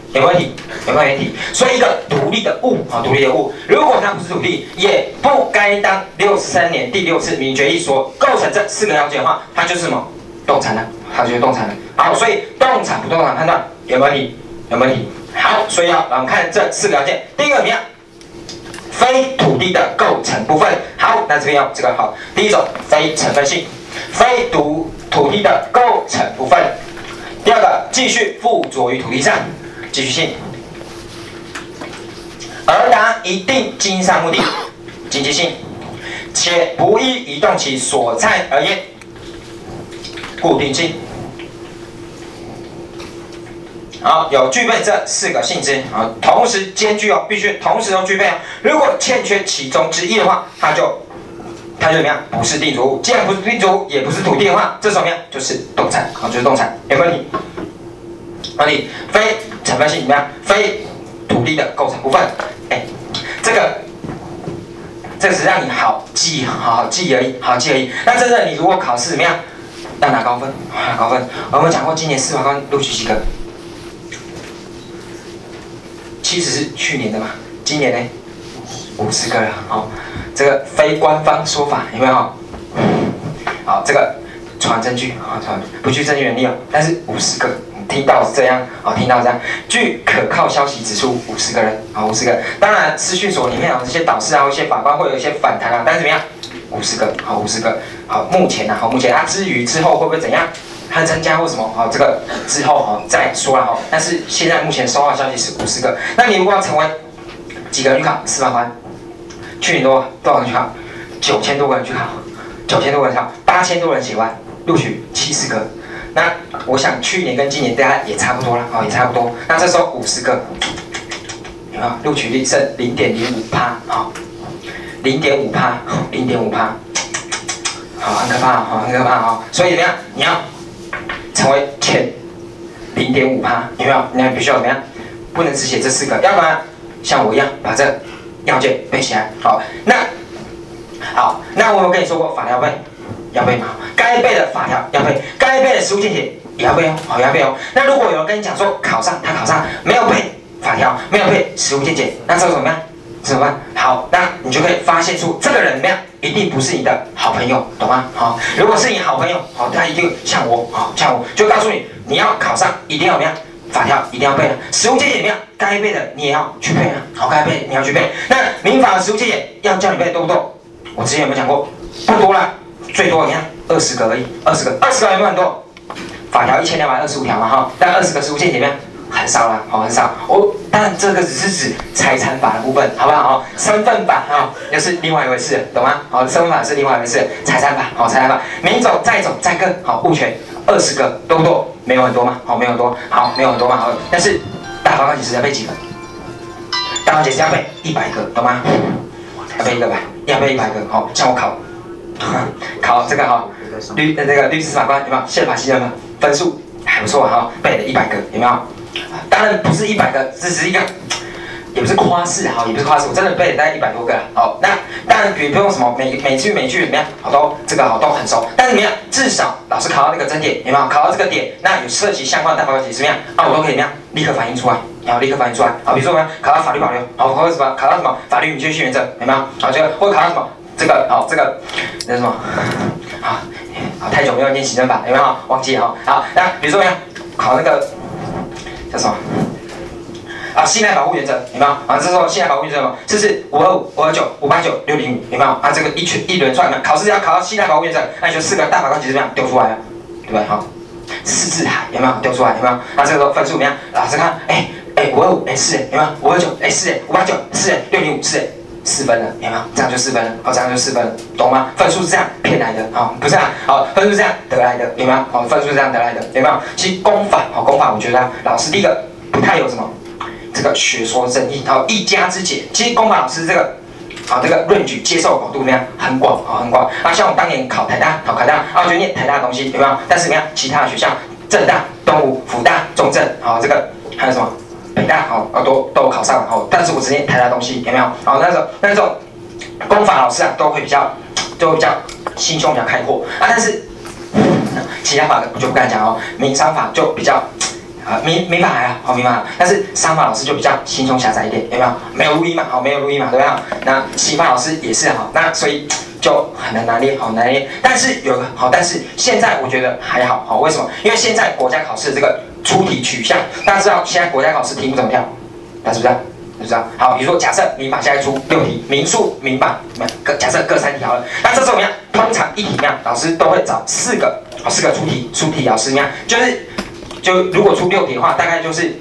所以一个独立的物，如果它不是土地，也不该当63年第6次民事决议所构成这4个要件的话，它就是什么？动产它就是动产。好，所以动产不动产判断有没有问题？好，所以我们看这4个要件，第一个怎么样？非土地的构成部分。好，那这边这个好，第一种非成分性，非土地的构成部分。第二个， 继续附着于土地上，继续性，而达一定经商目的，经济性，且不易移动其所在而言，固定性。好，有具备这4个性质，啊，同时兼具哦，必须同时都具备哦。如果欠缺其中之一的话，它就怎么样？不是定着物。既然不是定着物，也不是土地的话，这什么样？就是动产，啊，就是动产，有没有问题？问题非成分性怎么样？非土地的构成部分。哎，这个只是让你好记而已，好记而已。那真的，你如果考试怎么样？要拿高分，拿高分。我们讲过，今年司法官录取几个？70是去年的嘛，今年呢50个了。好，这个非官方说法有没有？好，这个传证据啊，不具证据能力哦，但是50个，听到是这样，好，听到这样，据可靠消息指出50个人，啊，50个。当然，私训所里面有这些导师啊，一些法官会有一些反弹啊，但是怎么样？50个，好，50个，好，目前啊，好，目前啊，至于之后会不会怎样？它增加或什么？好，这个之后好再说了哈。但是现在目前收到的消息是50个。那你如果要成为几个人去考司法官？去年多少人去考？9000多个人去考，9000多个人考，8000多人写完，录取70个。那我想去年跟今年大家也差不多了，哦，也差不多。那这时候50个，有没有？录取率剩0.05%，啊，0.5%，0.5%，好，很可怕，好，很可怕啊！所以怎么样？你要成为前0.5%，有没有？你必须要怎么样？不能只写这4个，要不然像我一样把这要件背起来。好，那我有跟你说过法条背，要背嘛？该背的法条要背，该背的实务见解也要背哦，好，要背哦。那如果有人跟你讲说他考上没有背法条，没有背实务见解，那这怎么样？怎么办？好，那你就可以发现出这个人怎么样？一定不是你的好朋友，懂吗？好，如果是你好朋友，好，他一定像我，好，像我就告诉你，你要考上一定要怎么样？法条一定要背的，实务见解怎么样？该背的你也要去背啊，好，该背你要去背。那民法的实务见解要叫你背多不多？我之前有没有讲过？不多啦，最多你看20个而已，20个有没有很多？法条1225条嘛，哈，但20个实务见解怎么样？很少啦，好，很少。当然这个只是指财产法的部分，好不好？身份法啊，又是另外一回事，懂吗？好，身份法是另外一回事，财产法，好，财产法，民种、债种、债根，好，物权20个多不多？没有很多吗？好，没有很多，好，没有很多嘛，好。但是大法官解释要背几个？大法官解释要背100个，懂吗？要背1个吧，要背100个，好，像我考这个哈，律师法官有没有？宪法系的吗？分数还不错哈，背了100个，有没有？当然不是100个，这只是一个，也不是夸饰，好，也不是夸饰，我真的背了大概100多个了。好，那当然比不用什么每句怎么样，好都这个好都很熟，但是怎么样，至少老师考到那个真点，有没有？考到这个点，那有涉及相关的大法官解释怎么样？啊，我都可以怎么样？立刻反映出来，然后立刻反映出来。好，比如说我们考到法律保留，好，或者什么考到什么法律明确性原则，有没有？好，这个或者考到什么这个，好，这个那什么，好，太久没有念行政法，有没有？忘记了，好，那比如说怎么样？考那个。叫什么？啊，信赖保护原则有没有？啊，这时候信赖保护原则什么？这是525、529、589、605有没有？啊，这个一轮串的，考试要考到信赖保护原则，那你就4个大法官解释怎么样丢出来了，对不对？好，4字海有没有丢出来？有没有？那这个时候分数怎么样？老师看，5254有没有？52945894 605 4分了，有没有？这样就4分了，好，这样就4分了，懂吗？分数是这样骗来的，好，不是啊，好，分数是这样得来的，有没有？好，分数是这样得来的，有没有？其实公法，好，公法我觉得老师第一个不太有什么这个学说争议，好，一家之解。其实公法老师这个，好，这个论据接受广度怎么样？很广，好，很广。啊，像我当年考台大，考台大，啊，我就念台大的东西，有没有？但是怎么样？其他的学校，政大、东吴、辅大、中正，好，这个还有什么？北大好，都有考上好，但是我只念台大东西，有没有？好，那种公法老师啊，都会比较心胸比较开阔啊，但是其他法的我就不敢讲哦，民商法就比较民法还好，民法，但是商法老师就比较心胸狭窄一点，有没有？没有录音嘛，好，没有录音嘛，对不对？那刑法老师也是好，那所以就很难拿捏，好难捏。但是有个好，但是现在我觉得还好，好，为什么？因为现在国家考试的这个出题取向，大家知道现在国家考试题目怎么跳？大家知不知道？知不知道？好，比如说假设民法现在出6题，民诉、民法，假设各3题好了，那这时候怎么样？通常一题怎么样？老师都会找4个出题老师怎么样？就是就如果出6题的话，大概就是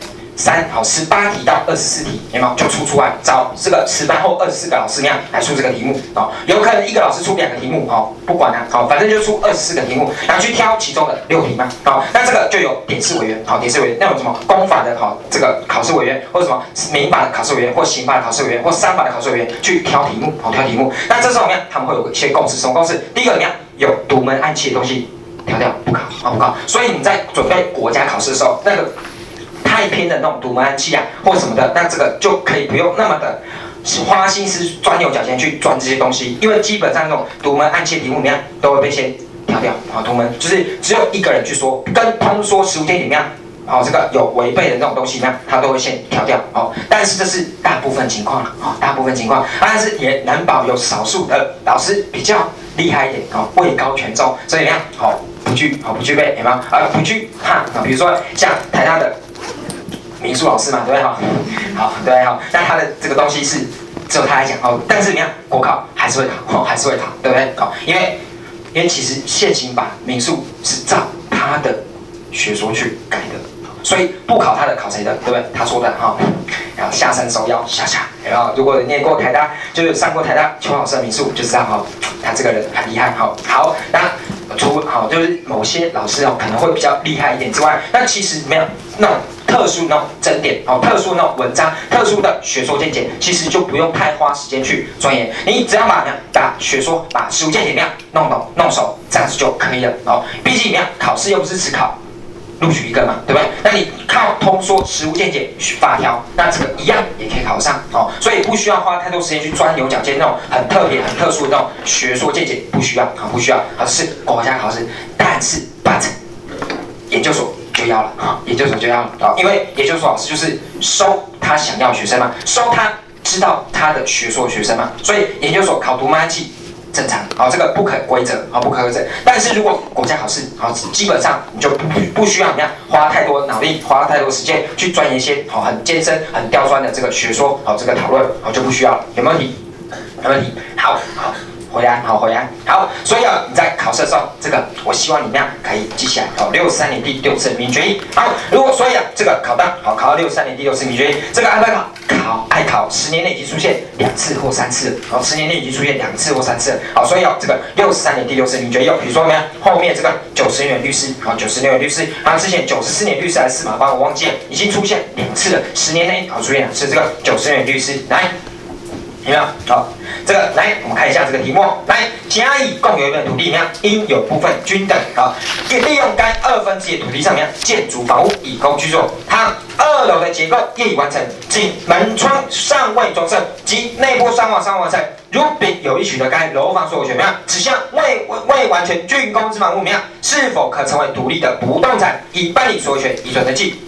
18题到24题，有没有就出来？找这个10班或24个老师那样来出这个题目哦。有可能一个老师出2个题目哦，不管啊，好，反正就出24个题目，然后去挑其中的6题嘛。好，那这个就有点试委员，好，点试委员那种什么公法的这个考试委员，或者什么民法的考试委员，或刑法的考试委员，或商法的考试委员去挑题目，挑题目。那这时候怎么样？他们会有一些共识，什么共识？第一个怎么样？有独门暗器的东西挑掉不考，不考。所以你在准备国家考试的时候，那个太偏的那种独门暗器啊，或什么的，那这个就可以不用那么的花心思钻牛角尖去钻这些东西，因为基本上那种独门暗器的题目里面都会被先挑掉啊。独门就是只有一个人去说，跟通说实务见解里面，这个有违背的那种东西呢，他都会先挑掉哦。但是这是大部分情况了啊，大部分情况，但是也难保有少数的老师比较厉害一点啊，位高权重，所以怎么样？不具备，有没有？不惧怕啊，比如说像台大的民宿老师嘛，对不对哈？好，对哈，那他的这个东西是只有他来讲哦，但是怎么样？国考还是会考，还是会考，对不对？好，因为其实现行法民宿是照他的学说去改的，所以不考他的考谁的，对不对？他说的哈，然后下山收腰下，然后如果念过台大，就是上过台大邱老师的民宿，就知道哈，他这个人很厉害。好，那就是某些老师可能会比较厉害一点之外，那其实没有那种特殊那种整点特殊那种文章、特殊的学说见解，其实就不用太花时间去钻研。你只要把学说、把实务见解怎么样弄懂、弄熟，这样子就可以了哦。毕竟怎么样，考试又不是只考录取一个嘛，对不对？那你靠通说、实务见解、法条，那这个一样也可以考上哦。所以不需要花太多时间去钻牛角尖那种很特别、很特殊的那种学说见解，不需要，不需要。这是国家考试，但是 研究所就要了研究所就要了因为研究所老师就是收他想要的学生嘛，收他知道他的学说的学生嘛，所以研究所考独门暗器正常这个不可规则不可规则。但是如果国家考试基本上你就不需要怎么样花太多脑力，花太多时间去钻研一些很艰深、很刁钻的这个学说这个讨论就不需要了。有没有问题？没问题。好。回来，好，所以你在考试的时候，这个我希望你们可以记起来63年第6次民决议。好，如果所以这个考到63年第6次民决议，这个爱考10年内已经出现2次或3次，10年内已经出现2次或3次。好，所以这个63年第6次民决议，比如说后面这个96年律师96年律师，之前94年律师还是司马官我忘记了，已经出现2次了，10年内出现2次这个90年律师来。有没有？好，这个来，我们看一下这个题目。来，甲乙共有一份土地，应有部分均等利用该1/2的土地上建筑房屋以供居住。它2楼的结构业已完成，仅门窗尚未装设及内部商网尚未完成。如丙有意取得该楼房所有权指向未完全竣工之房屋是否可成为独立的不动产，以办理所有权移转登记？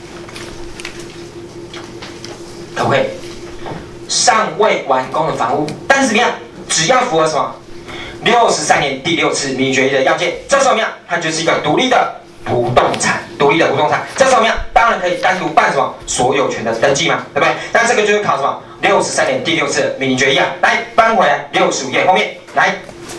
可不可以？尚未完工的房屋，但是怎么样？只要符合什么63年第6次民决议的要件，这时候怎么样？它就是一个独立的不动产，这时候怎么样？当然可以单独办什么所有权的登记嘛，对不对？那这个就是考什么63年第6次民决议来翻回来65页后面来，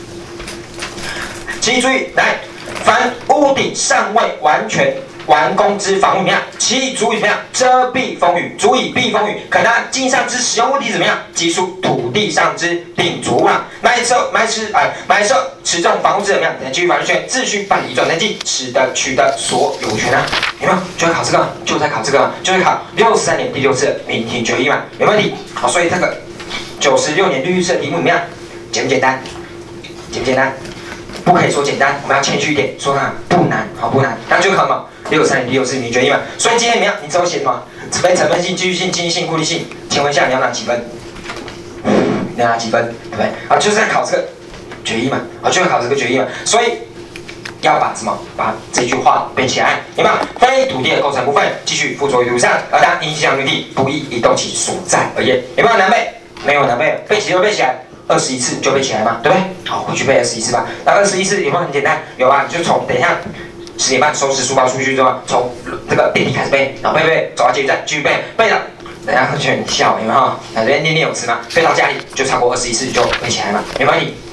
请注意来，凡屋顶尚未完全完工之房屋其足以怎么样遮蔽风雨，足以避风雨，可拿经上之使用物体怎么样，即属土地上之顶着物埋设持这种房屋之怎么样，基于法律权自须办理移转登记，取得所有权有没有？就会考这个，就在考这个，就是考63年第6次民庭决议没问题。好，所以这个96年律师的题目怎么样？简不简单？简不简单？不可以说简单，我们要谦虚一点，说它不难，不难。那就考什么？63年第6次民决议所以今天怎么样？你只有写什么？分成分性、继续性、经济性、固定性。请问一下，你要拿几分？你要拿几分？对不对？就是在考这个决议就会考这个决议所以要把什么？把这句话背起来，有没有？非土地的构成部分，继续附着于土地上，而当影响土地，不易移动其所在而言。有没有难背？没有难背，背起就背起来。21次就背起来嘛，对不对？好，回去背21次吧。那21次有没有很简单？有啊，你就从等一下10点半收拾书包出去之后，从这个电梯开始背，然后背，走到捷运站继续背了。等一下会觉得很笑，有没有？这边念有词嘛，背到家里就超过21次就背起来嘛，没问题。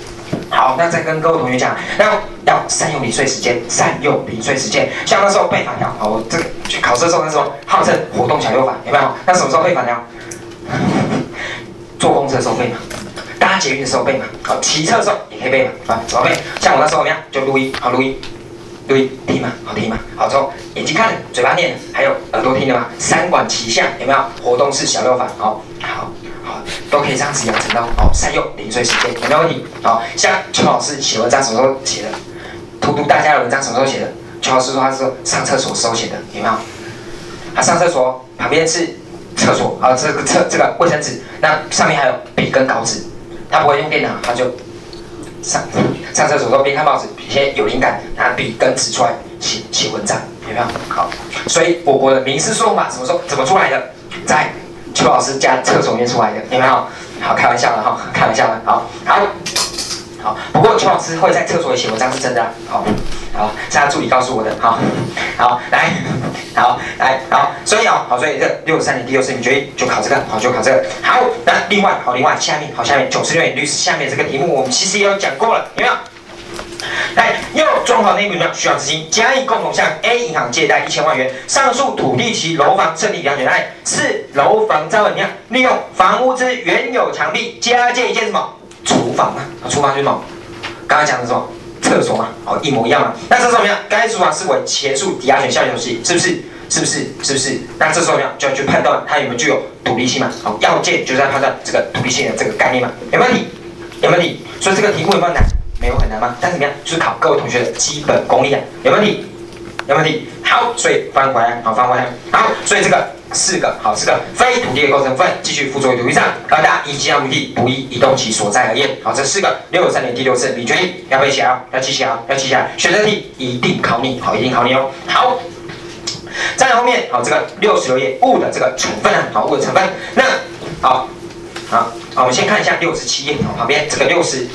好，那再跟各位同学讲，要善用零碎时间，善用零碎时间。像那时候背法条，我这个去考试的时候，那时候号称活动小六法，有没有？那什么时候背法条？坐公车的时候背嘛，搭捷运的时候背嘛，好，骑车的时候也可以背嘛，啊，怎么背？像我那时候怎么样？就录音，好录音，听嘛，好听嘛，好之后眼睛看着，嘴巴念的，还有耳朵听的嘛，三管齐下，有没有？活动式小六法，好，都可以这样子养成到，好，善用零碎时间，有没有问题？好，像邱老师写文章什么时候写的？荼毒大家的文章什么时候写的？邱老师说他是上厕所时候写的，有没有？他上厕所旁边是厕所，啊，这个卫生纸，那上面还有笔跟稿纸，他不会用电脑，他就上厕所的时候边看报纸，边有灵感，拿笔跟纸出来写文章，有没有？好，所以我国的民事诉讼法怎么出来的？在邱老师家厕所里面出来的，有没有？好，开玩笑的哈，开玩笑的，好。不过邱老师会在厕所里写文章是真的，好，是他助理告诉我的，好，来，所以所以这63年第64名决议就考这个，好，就考这个，好，那另外下面96年律师下面这个题目我们其实也有讲过了，有没有？来，又中华内部需要资金，甲乙共同向 A 银行借贷1000万元，上述土地及楼房设立2卷案，是楼房招怎样？利用房屋之原有墙壁加建一间什么？厨房嘛，厨房就是什么？刚才讲的什么？厕所嘛，一模一样嘛。那这时候怎么样？该厨房视为前述抵押权效力东西，是不是？那这时候怎么样？就要去判断它有没有具有独立性嘛。好，要件就是在判断这个独立性的这个概念嘛。有没有问题？所以这个题目有没有难？没有很难吗？但是怎么样？就是考各位同学的基本功力啊。有没有问题？好，所以翻回来，好，所以这个4个，好，4个非土地的构成分继续附着于土地上，大家依其目的不宜移动其所在而言。好，这4个63年第6次你决定要背起来，要记起来，选择题一定考你，好，一定考你哦。好，再来后面，好，这个66页物的这个成分啊，好，物的成分，那好，我们先看一下67页，旁边这个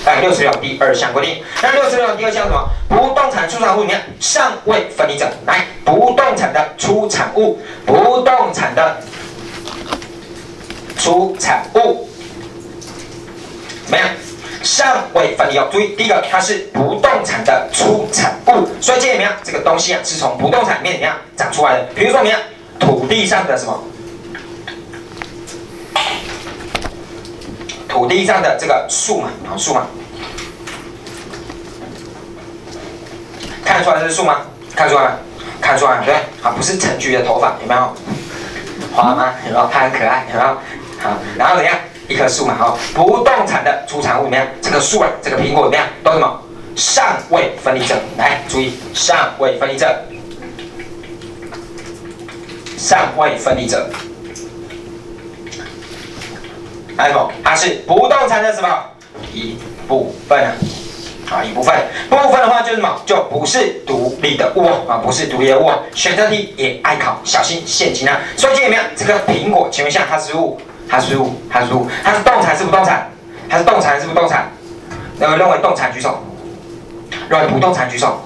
66第2项规定。那66第2项什么？不动产出产物里面尚未分离者，来，不动产的出产物，怎么样？尚未分离哦。注意，第一个它是不动产的出产物，所以这里面这个东西啊是从不动产里面怎么样长出来的？比如说怎么样？土地上的什么？土地上的这个树嘛，看得出来这是树吗？看得出来，对不对？好，不是陈菊的头发，有没有？花吗？有没有？它很可爱，有没有？好，然后怎样？一棵树嘛，好，不动产的出产物怎么样？这个树啊，这个苹果怎么样？都什么？尚未分离者。来，注意，尚未分离者。还有什么？它是不动产的什么一部分啊？一部分的话就是什么？就不是独立的物啊，不是独立的物啊。选择题也爱考，小心陷阱啊！所以这里面这个苹果，请问一下，它是物？它是动产还是不动产？它是动产还是不动产？认为动产举手，认为不动产举手。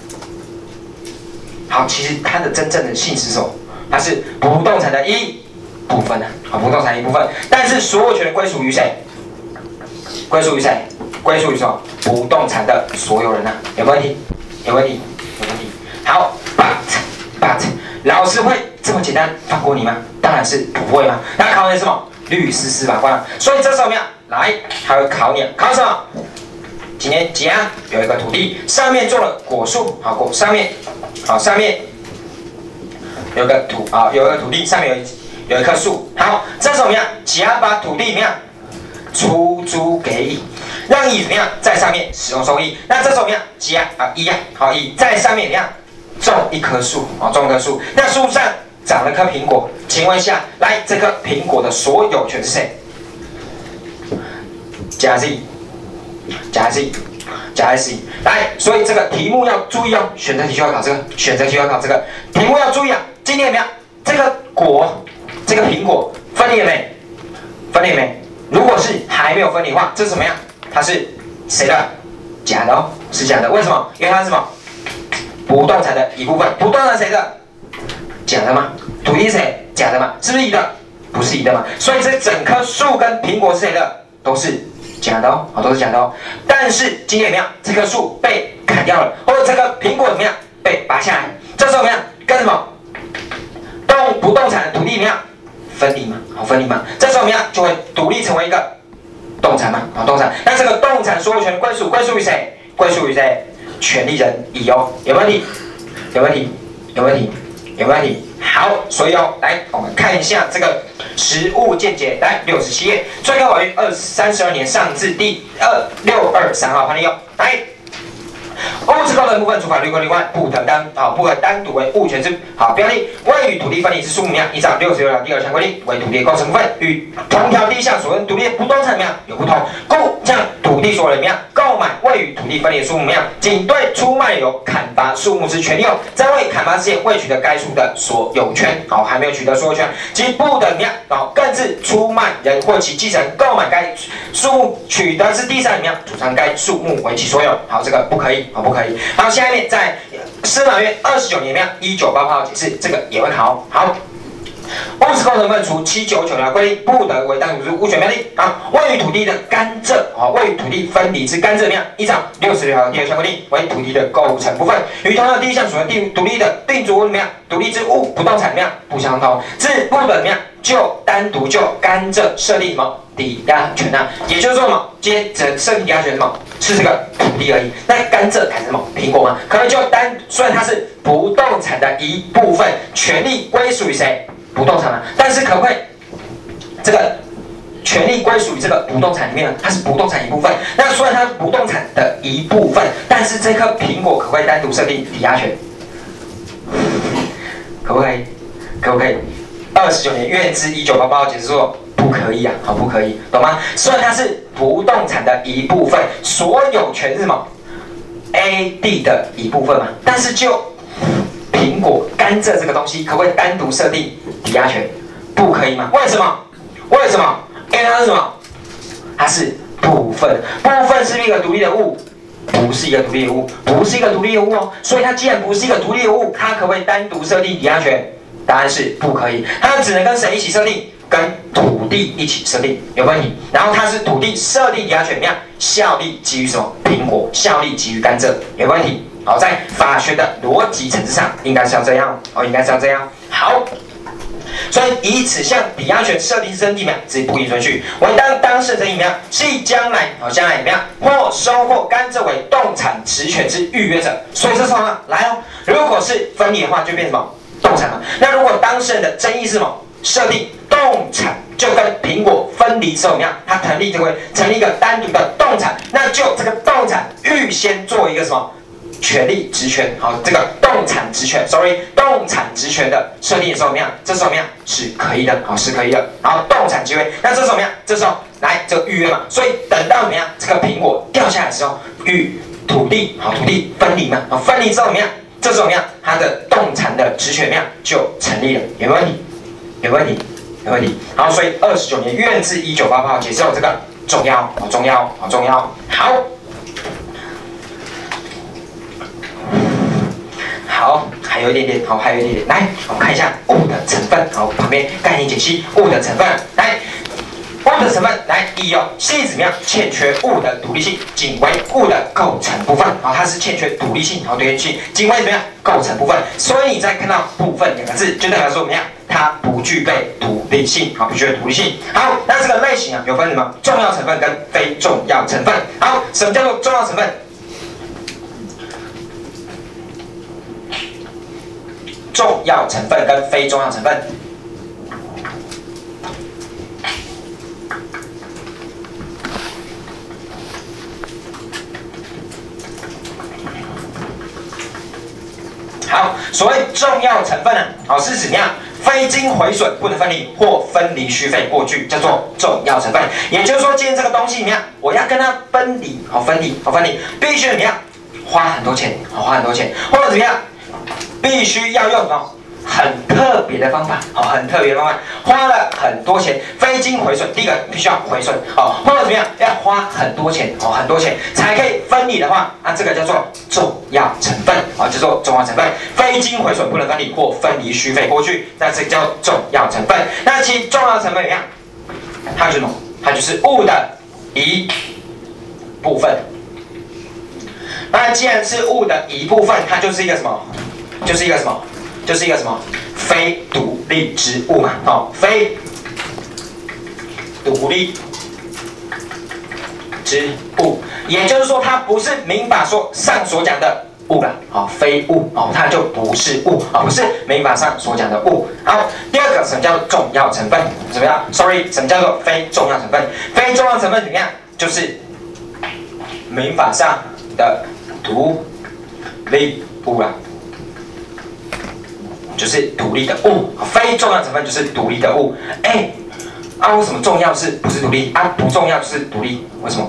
好，其实它的真正的性质是什么？它是不动产的一部分的，好，不动产一部分，但是所有权归属于谁？归属于什么？不动产的所有人啊，有没有问题？有问题。好 ，but 老师会这么简单放过你吗？当然是不会嘛。那考你什么？律师司法官。所以这时候怎么样？来，他会考你，考什么？今天甲有一个土地，上面种了果树，好，上面有个土地，上面有一棵树。好，这时候怎么样？甲把土地怎么样？出租给乙，让乙怎么样在上面使用收益？那这时候怎么样？甲乙在上面怎么样种一棵树？那树上长了颗苹果，请问一下，来，这颗苹果的所有权是谁？甲还是乙？来，所以这个题目要注意哦，选择题就要考这个，题目要注意啊。今天怎么样？这个苹果分离了没？如果是还没有分离的话，这是什么样？它是谁的？甲的哦，是甲的。为什么？因为它是什么？不动产的一部分。不动产谁的？甲的吗？土地是谁？甲的吗？是不是乙的？不是乙的嘛。所以这整棵树跟苹果是谁的？都是假的哦，都是假的哦。但是今天怎么样？这棵树被砍掉了，或者这个苹果怎么样被拔下来？这时候怎么样？跟什么不动产的土地怎么样分离嘛？分离嘛。这时候怎么样？就会独立成为一个动产嘛？动产。那这个动产所有权归属于谁？归属于谁？权利人乙哦。有问题？有问题？有问题？有问题？好，所以哦，来我们看一下这个实务见解，来67页，最高法院32年上字第2623号判例哦，来。物质构成部分，除法律规定外，不可单独为物权之标的。未与土地分离之数目依照66条第2项规定，为土地的构成部分，与同条第1项所论土地的不动产有不同，故将土地所有人购买未与土地分离的数目仅对出卖有砍伐树木之权利在未砍伐之前未取得该树的所有权，还没有取得所有权，即不得更自出卖人或其继承购买该树木取得之地上主张该树木为其所有。这个不可以。不可以。好，下面在司法院29年1988号解释，这个也会考。好，物质构成分除799条规定，不得为单独之物权标的。位于土地的甘蔗，位于土地分离之甘蔗依照66条第2项规定，为土地的构成部分，与同样第1项所论独立的定筑物独立之物不动产不相同，自不得就单独就甘蔗设定什么抵押权也就是说什么，今天只设定抵押权什么是这个土地而已。那甘蔗还是什么苹果吗？可能就虽然它是不动产的一部分，权利归属于谁？不动产嘛。但是可不可以这个权利归属于这个不动产里面呢？它是不动产一部分。那虽然它是不动产的一部分，但是这颗苹果可不可以单独设定抵押权？可不可以？可不可以？29年院之1988号解释说不可以不可以，懂吗？虽然它是不动产的一部分，所有权是什么 ？A D 的一部分嘛，但是就苹果、甘蔗这个东西，可不可以单独设定抵押权？不可以吗？为什么？为什么？因为它是什么？它是部分，部分是一个独立的物。不是一个独立的物，不是一个独立的物哦。所以它既然不是一个独立的物，它可不可以单独设定抵押权？答案是不可以，它只能跟谁一起设定？跟土地一起设定，有问题。然后它是土地设定抵押权效力基于什么？苹果，效力基于甘蔗，有问题。在法学的逻辑层次上，应该是要这样应该是要这样。好，所以以此项抵押权设定之争议之不依顺序，为当事争议系将来或收获甘蔗为动产职权之预约者。所以这时候来如果是分离的话，就变什么？动产嘛。那如果当事人的争议是什么？设定动产就跟苹果分离之后它成立一个单独的动产，那就这个动产预先做一个什么权利职权？这个动产职权的设定的时候这时候是可以的，是可以的。然后动产契约，那这时候这时候来这个预约嘛，所以等到这个苹果掉下来的时候，与土地分离嘛，分离之后这时候它的动产的职权就成立了，有没有问题？有问题？有问题？好，所以29年院字1988号解释这个重要。好，还有一点点，来，我们看一下物的成分。旁边概念解析物的成分。来，物的成分，来一系怎么样？欠缺物的独立性，仅为物的构成部分。它是欠缺独立性，独立性，仅为怎么样？构成部分。所以你在看到部分2个字，就代表说怎么样？它不具备独立性，不具备独立性。好，那这个类型有分什么？重要成分跟非重要成分。好，什么叫做重要成分？重要成分跟非重要成分。好，所谓重要成分是指怎么样？非经毁损不能分离或分离须费过巨，叫做重要成分。也就是说，今天这个东西我要跟它分离，必须怎么样？花很多钱，或者怎么样？必须要用什么？很特别的方法，花了很多钱，非经毁损，第一个必须要毁损，或者怎么样？要花很多钱，才可以分离的话，这个叫做重要成分，叫做重要成分。非经毁损不能分离或分离须费过巨，那这个叫重要成分。那其重要成分怎么样？它就是什么？它就是物的一部分。那既然是物的一部分，它就是一个什么？就是一个什么？就是一个什么？非独立之物嘛，好，非独立之物，也就是说，它不是民法上所讲的物了，好，非物，哦，它就不是物，啊，不是民法上所讲的物。好，第二个，什么叫做重要成分？怎么样 ？Sorry， 什么叫做非重要成分？非重要成分怎么样？就是民法上的独立物啦，就是独立的物。非重要成分就是独立的物。为什么重要是不是独立？不重要就是独立？为什么？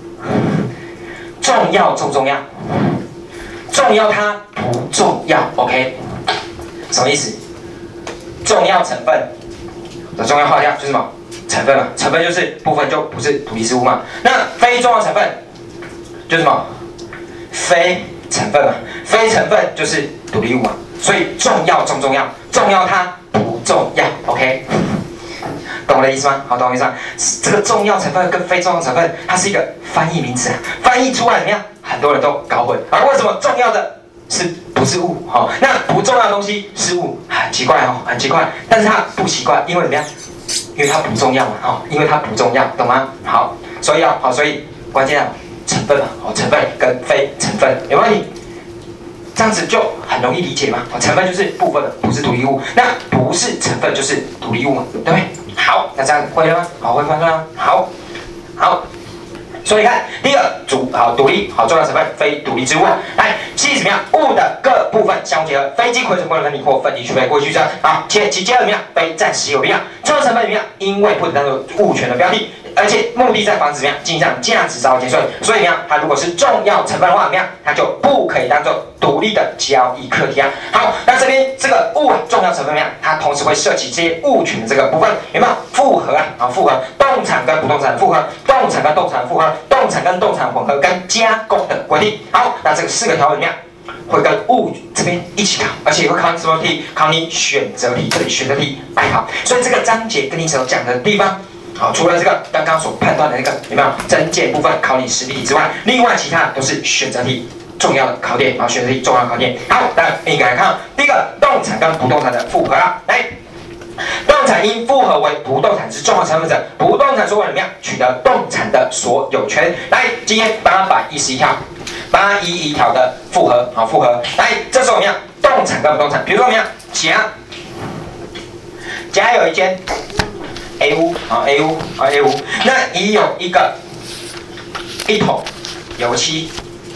重要重不重要？重要它不重要 ，OK？ 什么意思？重要成分的重要划掉就是什么？成分嘛，成分就是部分，就不是独立之物嘛。那非重要成分就是什么？非成分嘛，非成分就是独立物嘛。所以重要重不重要？重要它不重要 ，OK？ 懂我的意思吗？好，懂我意思吗？这个重要成分跟非重要成分，它是一个翻译名词啊，翻译出来怎么样？很多人都搞混。而为什么重要的是不是物？那不重要的东西是物，很奇怪哦，很奇怪。但是它不奇怪，因为怎么样？因为它不重要嘛，因为它不重要，懂吗？好，所以关键成分嘛，成分跟非成分有问题。这样子就很容易理解嘛，成分就是部分的，不是独立物。那不是成分就是独立物嘛，对不对？好，那这样会了吗？好，会判断吗？好。所以看第二组，独立，重要成分，非独立之物。来，其怎么样？物的各部分相互结合，非经回程过程分离或分离区别过去式。好，其结合怎么样？非暂时有利。重要成分怎么样？因为不能当做物权的标的，而且目的在防止怎么样？经济上价值遭到减损。所以怎么样？它如果是重要成分的话，怎么样？它就不可以当做独立的交易课题啊。好，那这边这个物重要成分怎么样？它同时会涉及这些物权的这个部分，有没有？复合复合，动产跟不动产复合，动产跟动产复合，动产跟动产混合跟加工的规定。好，那这个4个条文怎么样？会跟物这边一起考，而且也会考你什么题？考你选择题，这里选择题来考。所以这个章节跟你所讲的地方，除了这个刚刚所判断的那个有没有增减部分考你实例题之外，另外其他都是选择题重要的考点，选择题重要的考点。好，那应该来看第一个动产跟不动产的复合啦，来。动产应复合为不动产之重要成分者，不动产所有人怎么样取得动产的所有权？来，今天811条，811条的复合，复合。来，这时候怎么样？动产跟不动产，比如说怎么样？甲有一间 A 屋，A 屋，那乙有一桶油漆。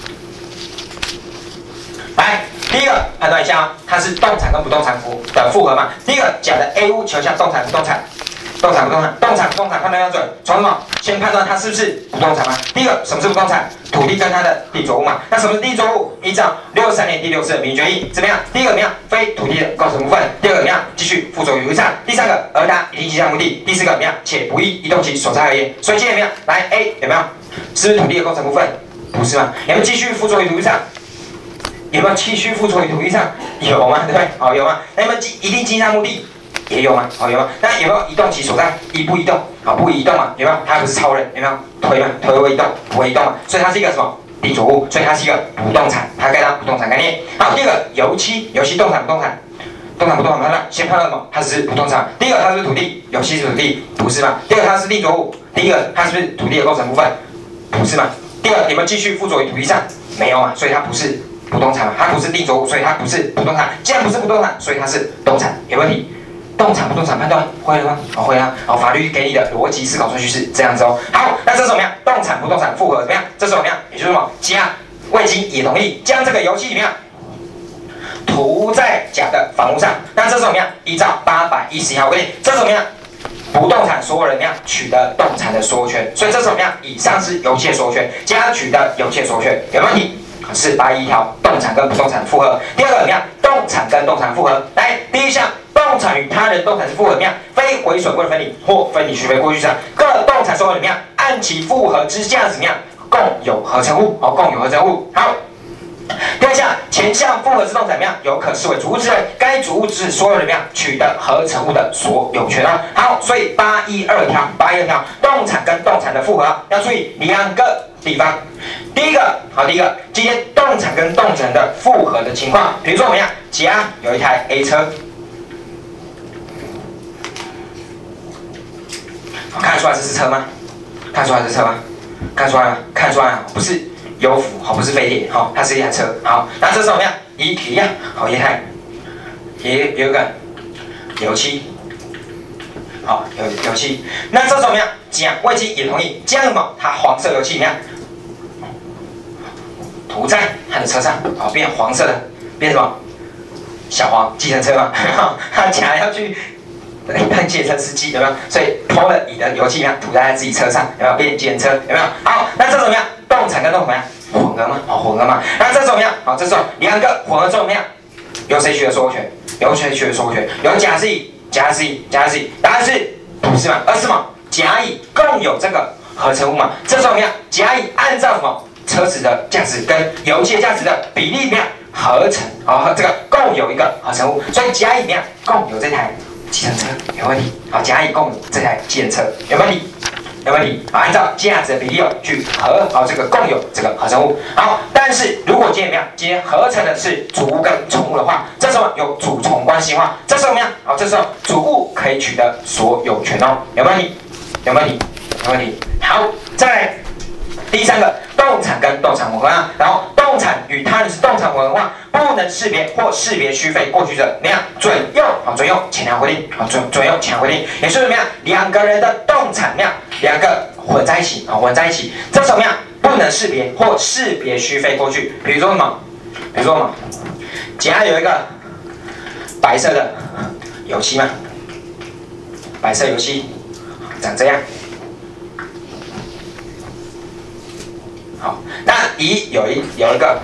来，第一个判断一下它是动产跟不动产的复合嘛？第一个甲的 A 屋求向动产不动产，动产不动产判断标准，从什么？先判断它是不是不动产嘛？第一个，什么是不动产？土地跟它的地作物嘛。那什么是地作物？依照63年第6次的民决议，怎么样？第一个怎么样？非土地的构成部分。第二个怎么样？继续附着于土地上。第三个，而达一定计项目的。第四个怎么样？且不易移动其所在而言。所以今天怎么样？来 A 有没有？是不是土地的构成部分？不是嘛？有没有继续附着于土地上？有没有继续附着于土地上？有吗？对不对？有吗？那有没有一定经商目的？也有吗？有吗？那有没有移动其所在？移不移动？不移动嘛？有没有？它不是超人？有没有？推嘛？推会移动？不会移动嘛？所以它是一个什么？地作物，所以它是一个不动产，它该当不动产概念。好，第二个油漆动产不动产？动产不动产判断，先判断什么？它是不动产。第一个，它是不是土地？油漆是土地？不是嘛？第二个，它是地作物。第一个，它是不是土地的构成部分？不是嘛？第二个，有没有继续附着于土地上？没有嘛？所以它不是不动产嘛？它不是地作物，所以它不是不动产。既然不是不动产，所以它是动产，有问题？动产不动产判断会了吗？会啊。法律给你的逻辑思考顺序是这样子哦。好，那这时候怎么样？动产不动产复合怎么样？这时候怎么样？也就是什么？甲未经也同意将这个油漆怎么样？涂在甲的房屋上。那这时候怎么样？依照811条规定，这时候怎么样？不动产所有人怎么样取得动产的所有权？所以这时候怎么样？以上是油漆的所有权，甲取得油漆的所有权，有问题？是811条动产跟不动产复合。第二个怎么样？动产跟动产复合。来，第一项。动产与他人动产是复合怎么样？非毁损过的分离或分离区别过去上，各动产所有怎么样？按其复合之价怎么样？共有合成物，共有合成物。好，第二项，前项复合之动产怎么样？有可视为主物之人，该主物之所有怎么样？取得合成物的所有权啊。好，所以812条动产跟动产的复合要注意2个地方。第一个，今天动产跟动产的复合的情况，比如说我们甲有一台 A 车，看得出来这是车吗？看得出来是车吗？看出来吗？看出来啊，不是油服，好，不是飞碟，好，它是一台车，好，那这时候怎么样？一样，好，一台，也有一个油漆。好，油漆。那这时候怎么样？甲未经也同意，这样什么？它黄色油漆怎么样？涂在他的车上，好，变黄色的，变什么？小黄计程车嘛，他甲要去当计程车司机，有没有？所以泼了乙的油漆，涂在他自己车上，有没有？变计程车，有没有？好，那这时候怎么样？动产跟动产怎么样？混合吗？好，混合嘛。那这时候怎么样？好，这时候两个混合之后怎么样？由谁取得所有权？由谁取得所有权？由甲是乙。甲是乙，答案是不是嘛？而是什么？甲乙共有这个合成物嘛？这时候怎么样？甲乙按照什么车子的价值跟油漆价值的比例怎么样合成？好，这个共有一个合成物，所以甲乙怎么样共有这台计程车？有问题？好，甲乙共有这台计程车有问题？有问题？好，按照价值的比例去这个共有这个合成物。好，但是如果今天怎么样？今天合成的是主物跟从物的话，这时候有主从关系化，这时候怎么样？好，这时候主物可以取得所有权哦，有问题？有问题？有问题？好，再来第三个，动产跟动产混合啊，然后动产与他人是动产混合化，不能识别或识别虚废过去者，怎么样？准用，好，准用前两规定，好，准用前两规定，也就是怎么样？两个人的动产怎么样？两个混在一起，好，混在一起，这怎么样？不能识别或识别虚废过去，比如说什么？比如说什么？甲有一个白色的油漆嘛，白色油漆长这样。好，那乙有一个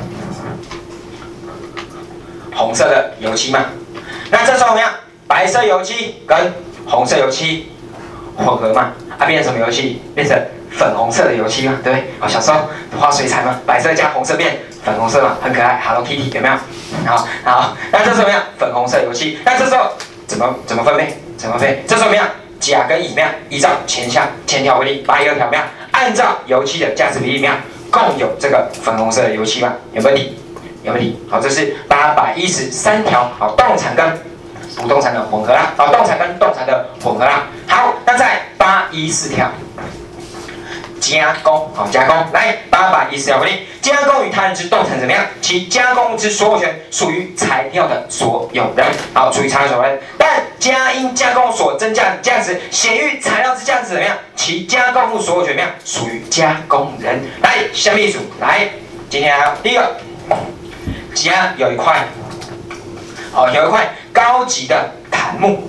红色的油漆嘛，那这时候怎么样？白色油漆跟红色油漆混合嘛，变成什么油漆？变成粉红色的油漆嘛，对不对？好，小时候画水彩嘛，白色加红色变粉红色嘛，很可爱 ，Hello Kitty 有没有？好，那这时候怎么样？粉红色油漆，那这时候怎么分配？怎么分配？这时候怎么样？甲跟乙怎么样？依照前条规定，把一个条怎么样？按照油漆的价值比例怎么样？共有这个粉红色的油漆嘛？有问题？有问题？好，这是813条，好，动产跟不动产的混合啦，好，动产跟动产的混合啦。好，那在814条。加工，好，加工，来814条规定，加工与他人之动产怎么样？其加工之所有权属于材料的所有人，好，属于材料所有人。但加因加工所增加的价值显于材料之价值怎么样？其加工物所有权怎么样？属于加工人。来，下面一组，来，今天还有第一个，甲有一块，好，有一块高级的檀木，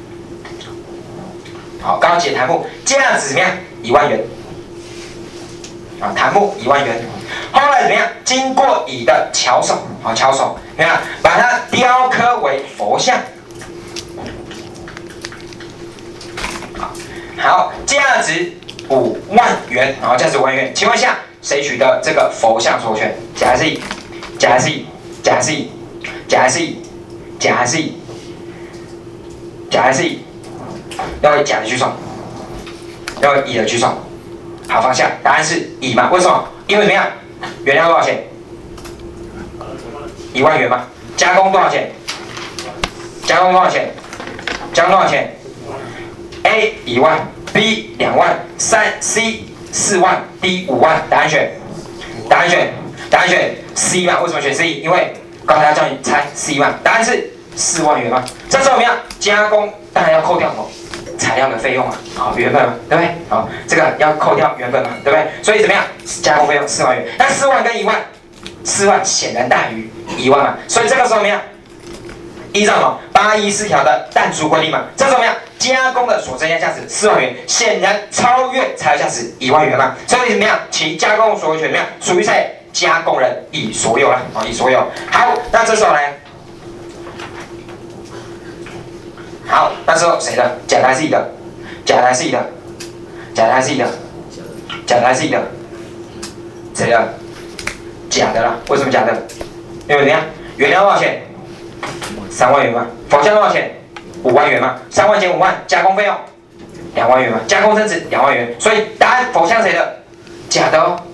好，高级的檀木，价值怎么样？1万元。啊，檀木1万元，后来怎么样？经过乙的巧手，好，巧手，你看，把它雕刻为佛像，好，价值5万元，好，价值5万元。请问一下，谁取得这个佛像所有权？甲还是乙？甲还是乙？甲还是乙？甲还是乙？甲还是乙？甲还是乙？要为甲的举手，要为乙的举手。好，放下，答案是乙嘛？为什么？因为怎么样？原料多少钱？1万元嘛。加工多少钱？加工多少钱？加工多少钱 ？A 1万 ，B 2万，C 4万，D 5万。答案选C 嘛？为什么选 C？ 因为刚才要叫你猜 C 嘛。答案是4万元嘛。这时候怎么样？加工当然要扣掉什么？材料的费用嘛，好，原本嘛，对不对？好，这个要扣掉原本嘛，对不对？所以怎么样？加工费用4万元，那4万跟1万，4万显然大于1万嘛，所以这个时候怎么样？依照什么814条的但书规定嘛，这时候怎么样？加工的所增加价值4万元，显然超越材料价值1万元嘛，所以怎么样？其加工所有权怎么样？属于谁？加工人乙所有了，啊，乙所有。好，那这时候呢？好，那时候谁的？甲的还是乙的？甲的还是乙的？甲的还是乙的？甲的还是乙的？谁的？甲的啦。为什么甲的？因为怎么样？原料多少钱？3万元嘛。佛像多少钱？5万元嘛。3万减5万，加工费用2万元嘛。加工增值2万元，所以答案佛像谁的？甲的哦。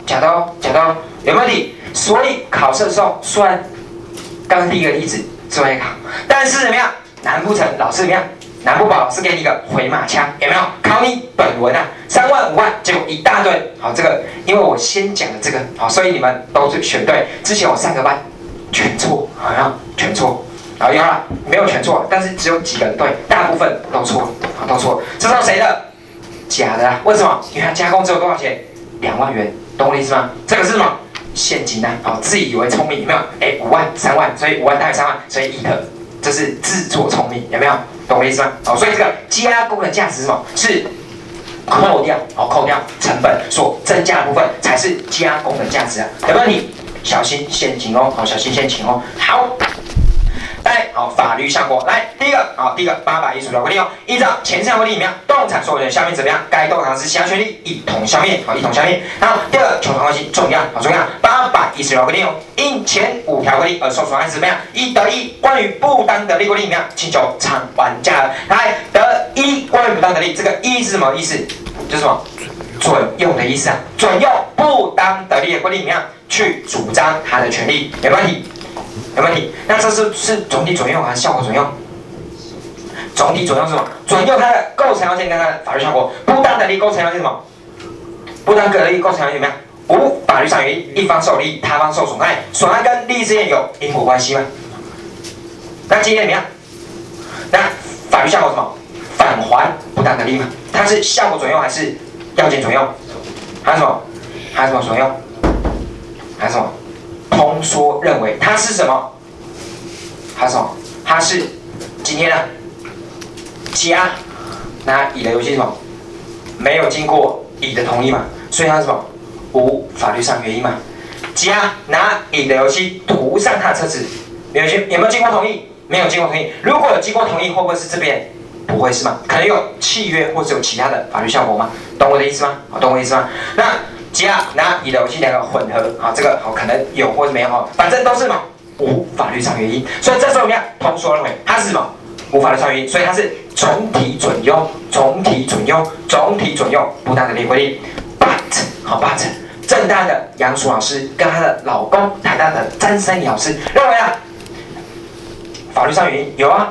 假的哦，假的哦，有没有问题？所以考试的时候，虽然刚刚第一个例子是会考，但是怎么样？难不成老师怎么样？难不保老师给你一个回马枪，有没有？考你本文啊，3万5万，结果一大堆。好，这个因为我先讲的这个，好，所以你们都是选对。之前我3个班全错，好像全错。好，有了，没有全错，但是只有几个人对，大部分都错，好，都错。这是谁的？假的啊？为什么？因为它加工只有多少钱？2万元，懂我的意思吗？这个是什么？现金啊！好，自以为聪明，有没有？5万、3万，所以5万大于3万，所以1的，这是自作聪明，有没有？懂我的意思吗？好，所以这个加工的价值是什么？是扣掉，好，扣掉成本所增加的部分才是加工的价值啊，有没有问题？小心陷阱哦，好，小心陷阱哦。好。来，好，法律效果。来，第一个，好，第一个815条规定哦，依照前项规定里面，动产所有人下面怎么样？该动产之其他权利一同消灭，好，一同消灭。好，第二个，求偿关系重要，好，重要。810条规定哦，因前5条规定而受损害是怎么样？一得一，关于不当得利规定里面，请求偿还价额。来，得一，关于不当得利，这个一是什么意思？就是什么？准用的意思啊，准用不当得利的规定里面去主张他的权利，没问题。有问题？那这是总体准用还是效果准用？总体准用是什么？准用它的构成要件跟它的法律效果。不当得利构成要件是什么？不当得利构成要件怎么样？无法律上原因，一方受利，他方受损害，损害跟利益之间有因果关系吗？那今天怎么样？那法律效果是什么？返还不当得利吗？它是效果准用还是要件准用？还是什么？还是什么准用？还是什么？通说认为它是什么？它是什么？它是今天呢？甲拿乙的游戏是什么？没有经过乙的同意嘛，所以它是什么？无法律上原因嘛。甲拿乙的游戏涂上他的车子，有没有经过同意？没有经过同意。如果有经过同意，会不会是这边？不会是吗？可能有契约或者有其他的法律效果吗？懂我的意思吗？好，懂我的意思吗？那甲拿乙的游戏2个混合，啊，这个好可能有或者没有，反正都是什么无法律上原因，所以这时候怎么样？通说认为它是什么无法律上原因，所以它是总体准用，总体准用，总体准用不当得利规定。But 好 ，But 政大的杨淑老师跟她的老公台大的詹森理老师认为啊，法律上原因有啊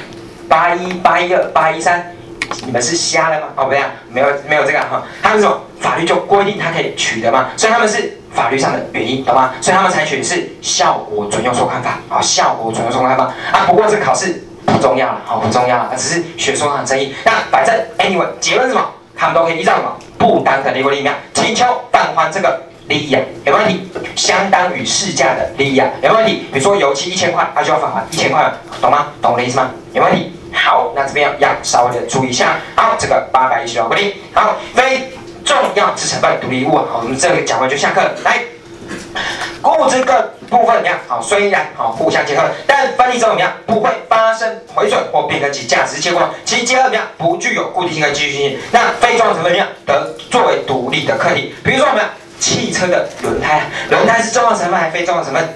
，81、812、813。你们是瞎了吗？哦，不对啊，没有这个哈，他们说法律就规定他可以取得嘛，所以他们是法律上的原因，懂吗？所以他们采取的是效果准用说看法啊，效果准用说看法啊。不过这个考试不重要了，好，不重要了，只是学说上的争议。那反正 anyway 结论是什么？他们都可以依照什么不当得利规定里面请求返还这个利益啊，有没有问题？相当于市价的利益啊，有没有问题？比如说油漆1000块，他就要返还1000块，懂吗？懂我的意思吗？有没有问题？好，那这边要稍微的注意一下。好，这个810条规定，好，非重要之成分独立物啊。好，我们这个讲完就下课。来，故这个部分怎么样？好，虽然好互相结合，但分离之后怎么样？不会发生毁损或变更其价值结果，其结合怎么样？不具有固定性和继续性。那非重要成分怎么样？得作为独立的课题。比如说怎么样？汽车的轮胎，轮胎是重要成分还是非重要成分？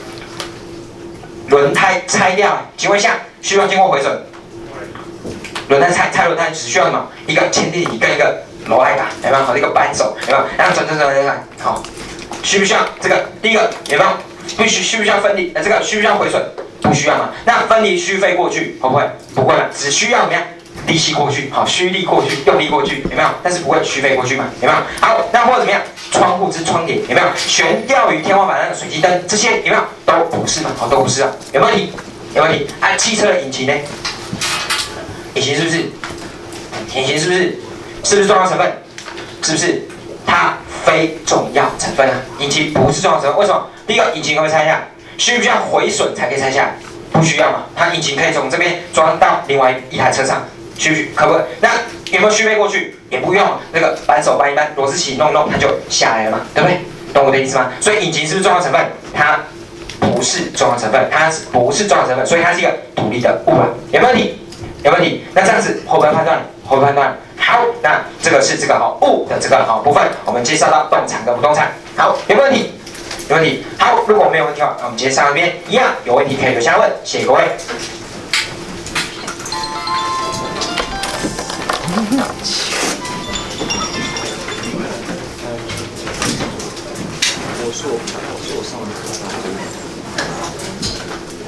轮胎拆掉，请问一下，需要经过毁损？轮胎拆轮胎只需要什么？一个牵地体跟一个螺来杆，有没有？和一个扳手，有没有？然后转，好，需不需要这个？第一个有没有？需不需要分离？这个需不需要毁损？不需要嘛？那分离虚飞过去会不会？不会嘛？只需要怎么样？力气过去，好，虚力过去，用力过去，有没有？但是不会虚飞过去嘛？有没有？好，那或者怎么样？窗户之窗点有没有？悬吊于天花板上的水晶灯，这些有没有？都不是嘛？好，都不是啊，有没有问题？有问题？啊，汽车的引擎呢？引擎是不是？引擎是不是？是不是重要成分？是不是？它非重要成分啊！引擎不是重要成分，为什么？第一个，引擎可不可以拆下？需不需要毁损才可以拆下？不需要嘛？它引擎可以从这边装到另外一台车上，可不可以？那有没有虚飞过去？也不用，那个扳手扳一扳，螺丝起弄，它就下来了嘛，对不对？懂我的意思吗？所以引擎是不是重要成分？它不是重要成分，它不是重要成分，所以它是一个独立的物啊，有没有问题？有问题？那这样子会不会判断？会不会判断？好，那这个是这个物的这个部分，我们介绍到动产跟不动产。好，有没有问题？有问题。好，如果没有问题的话，那我们直接上那边一样，有问题可以留下来问，谢谢各位。 我上的课。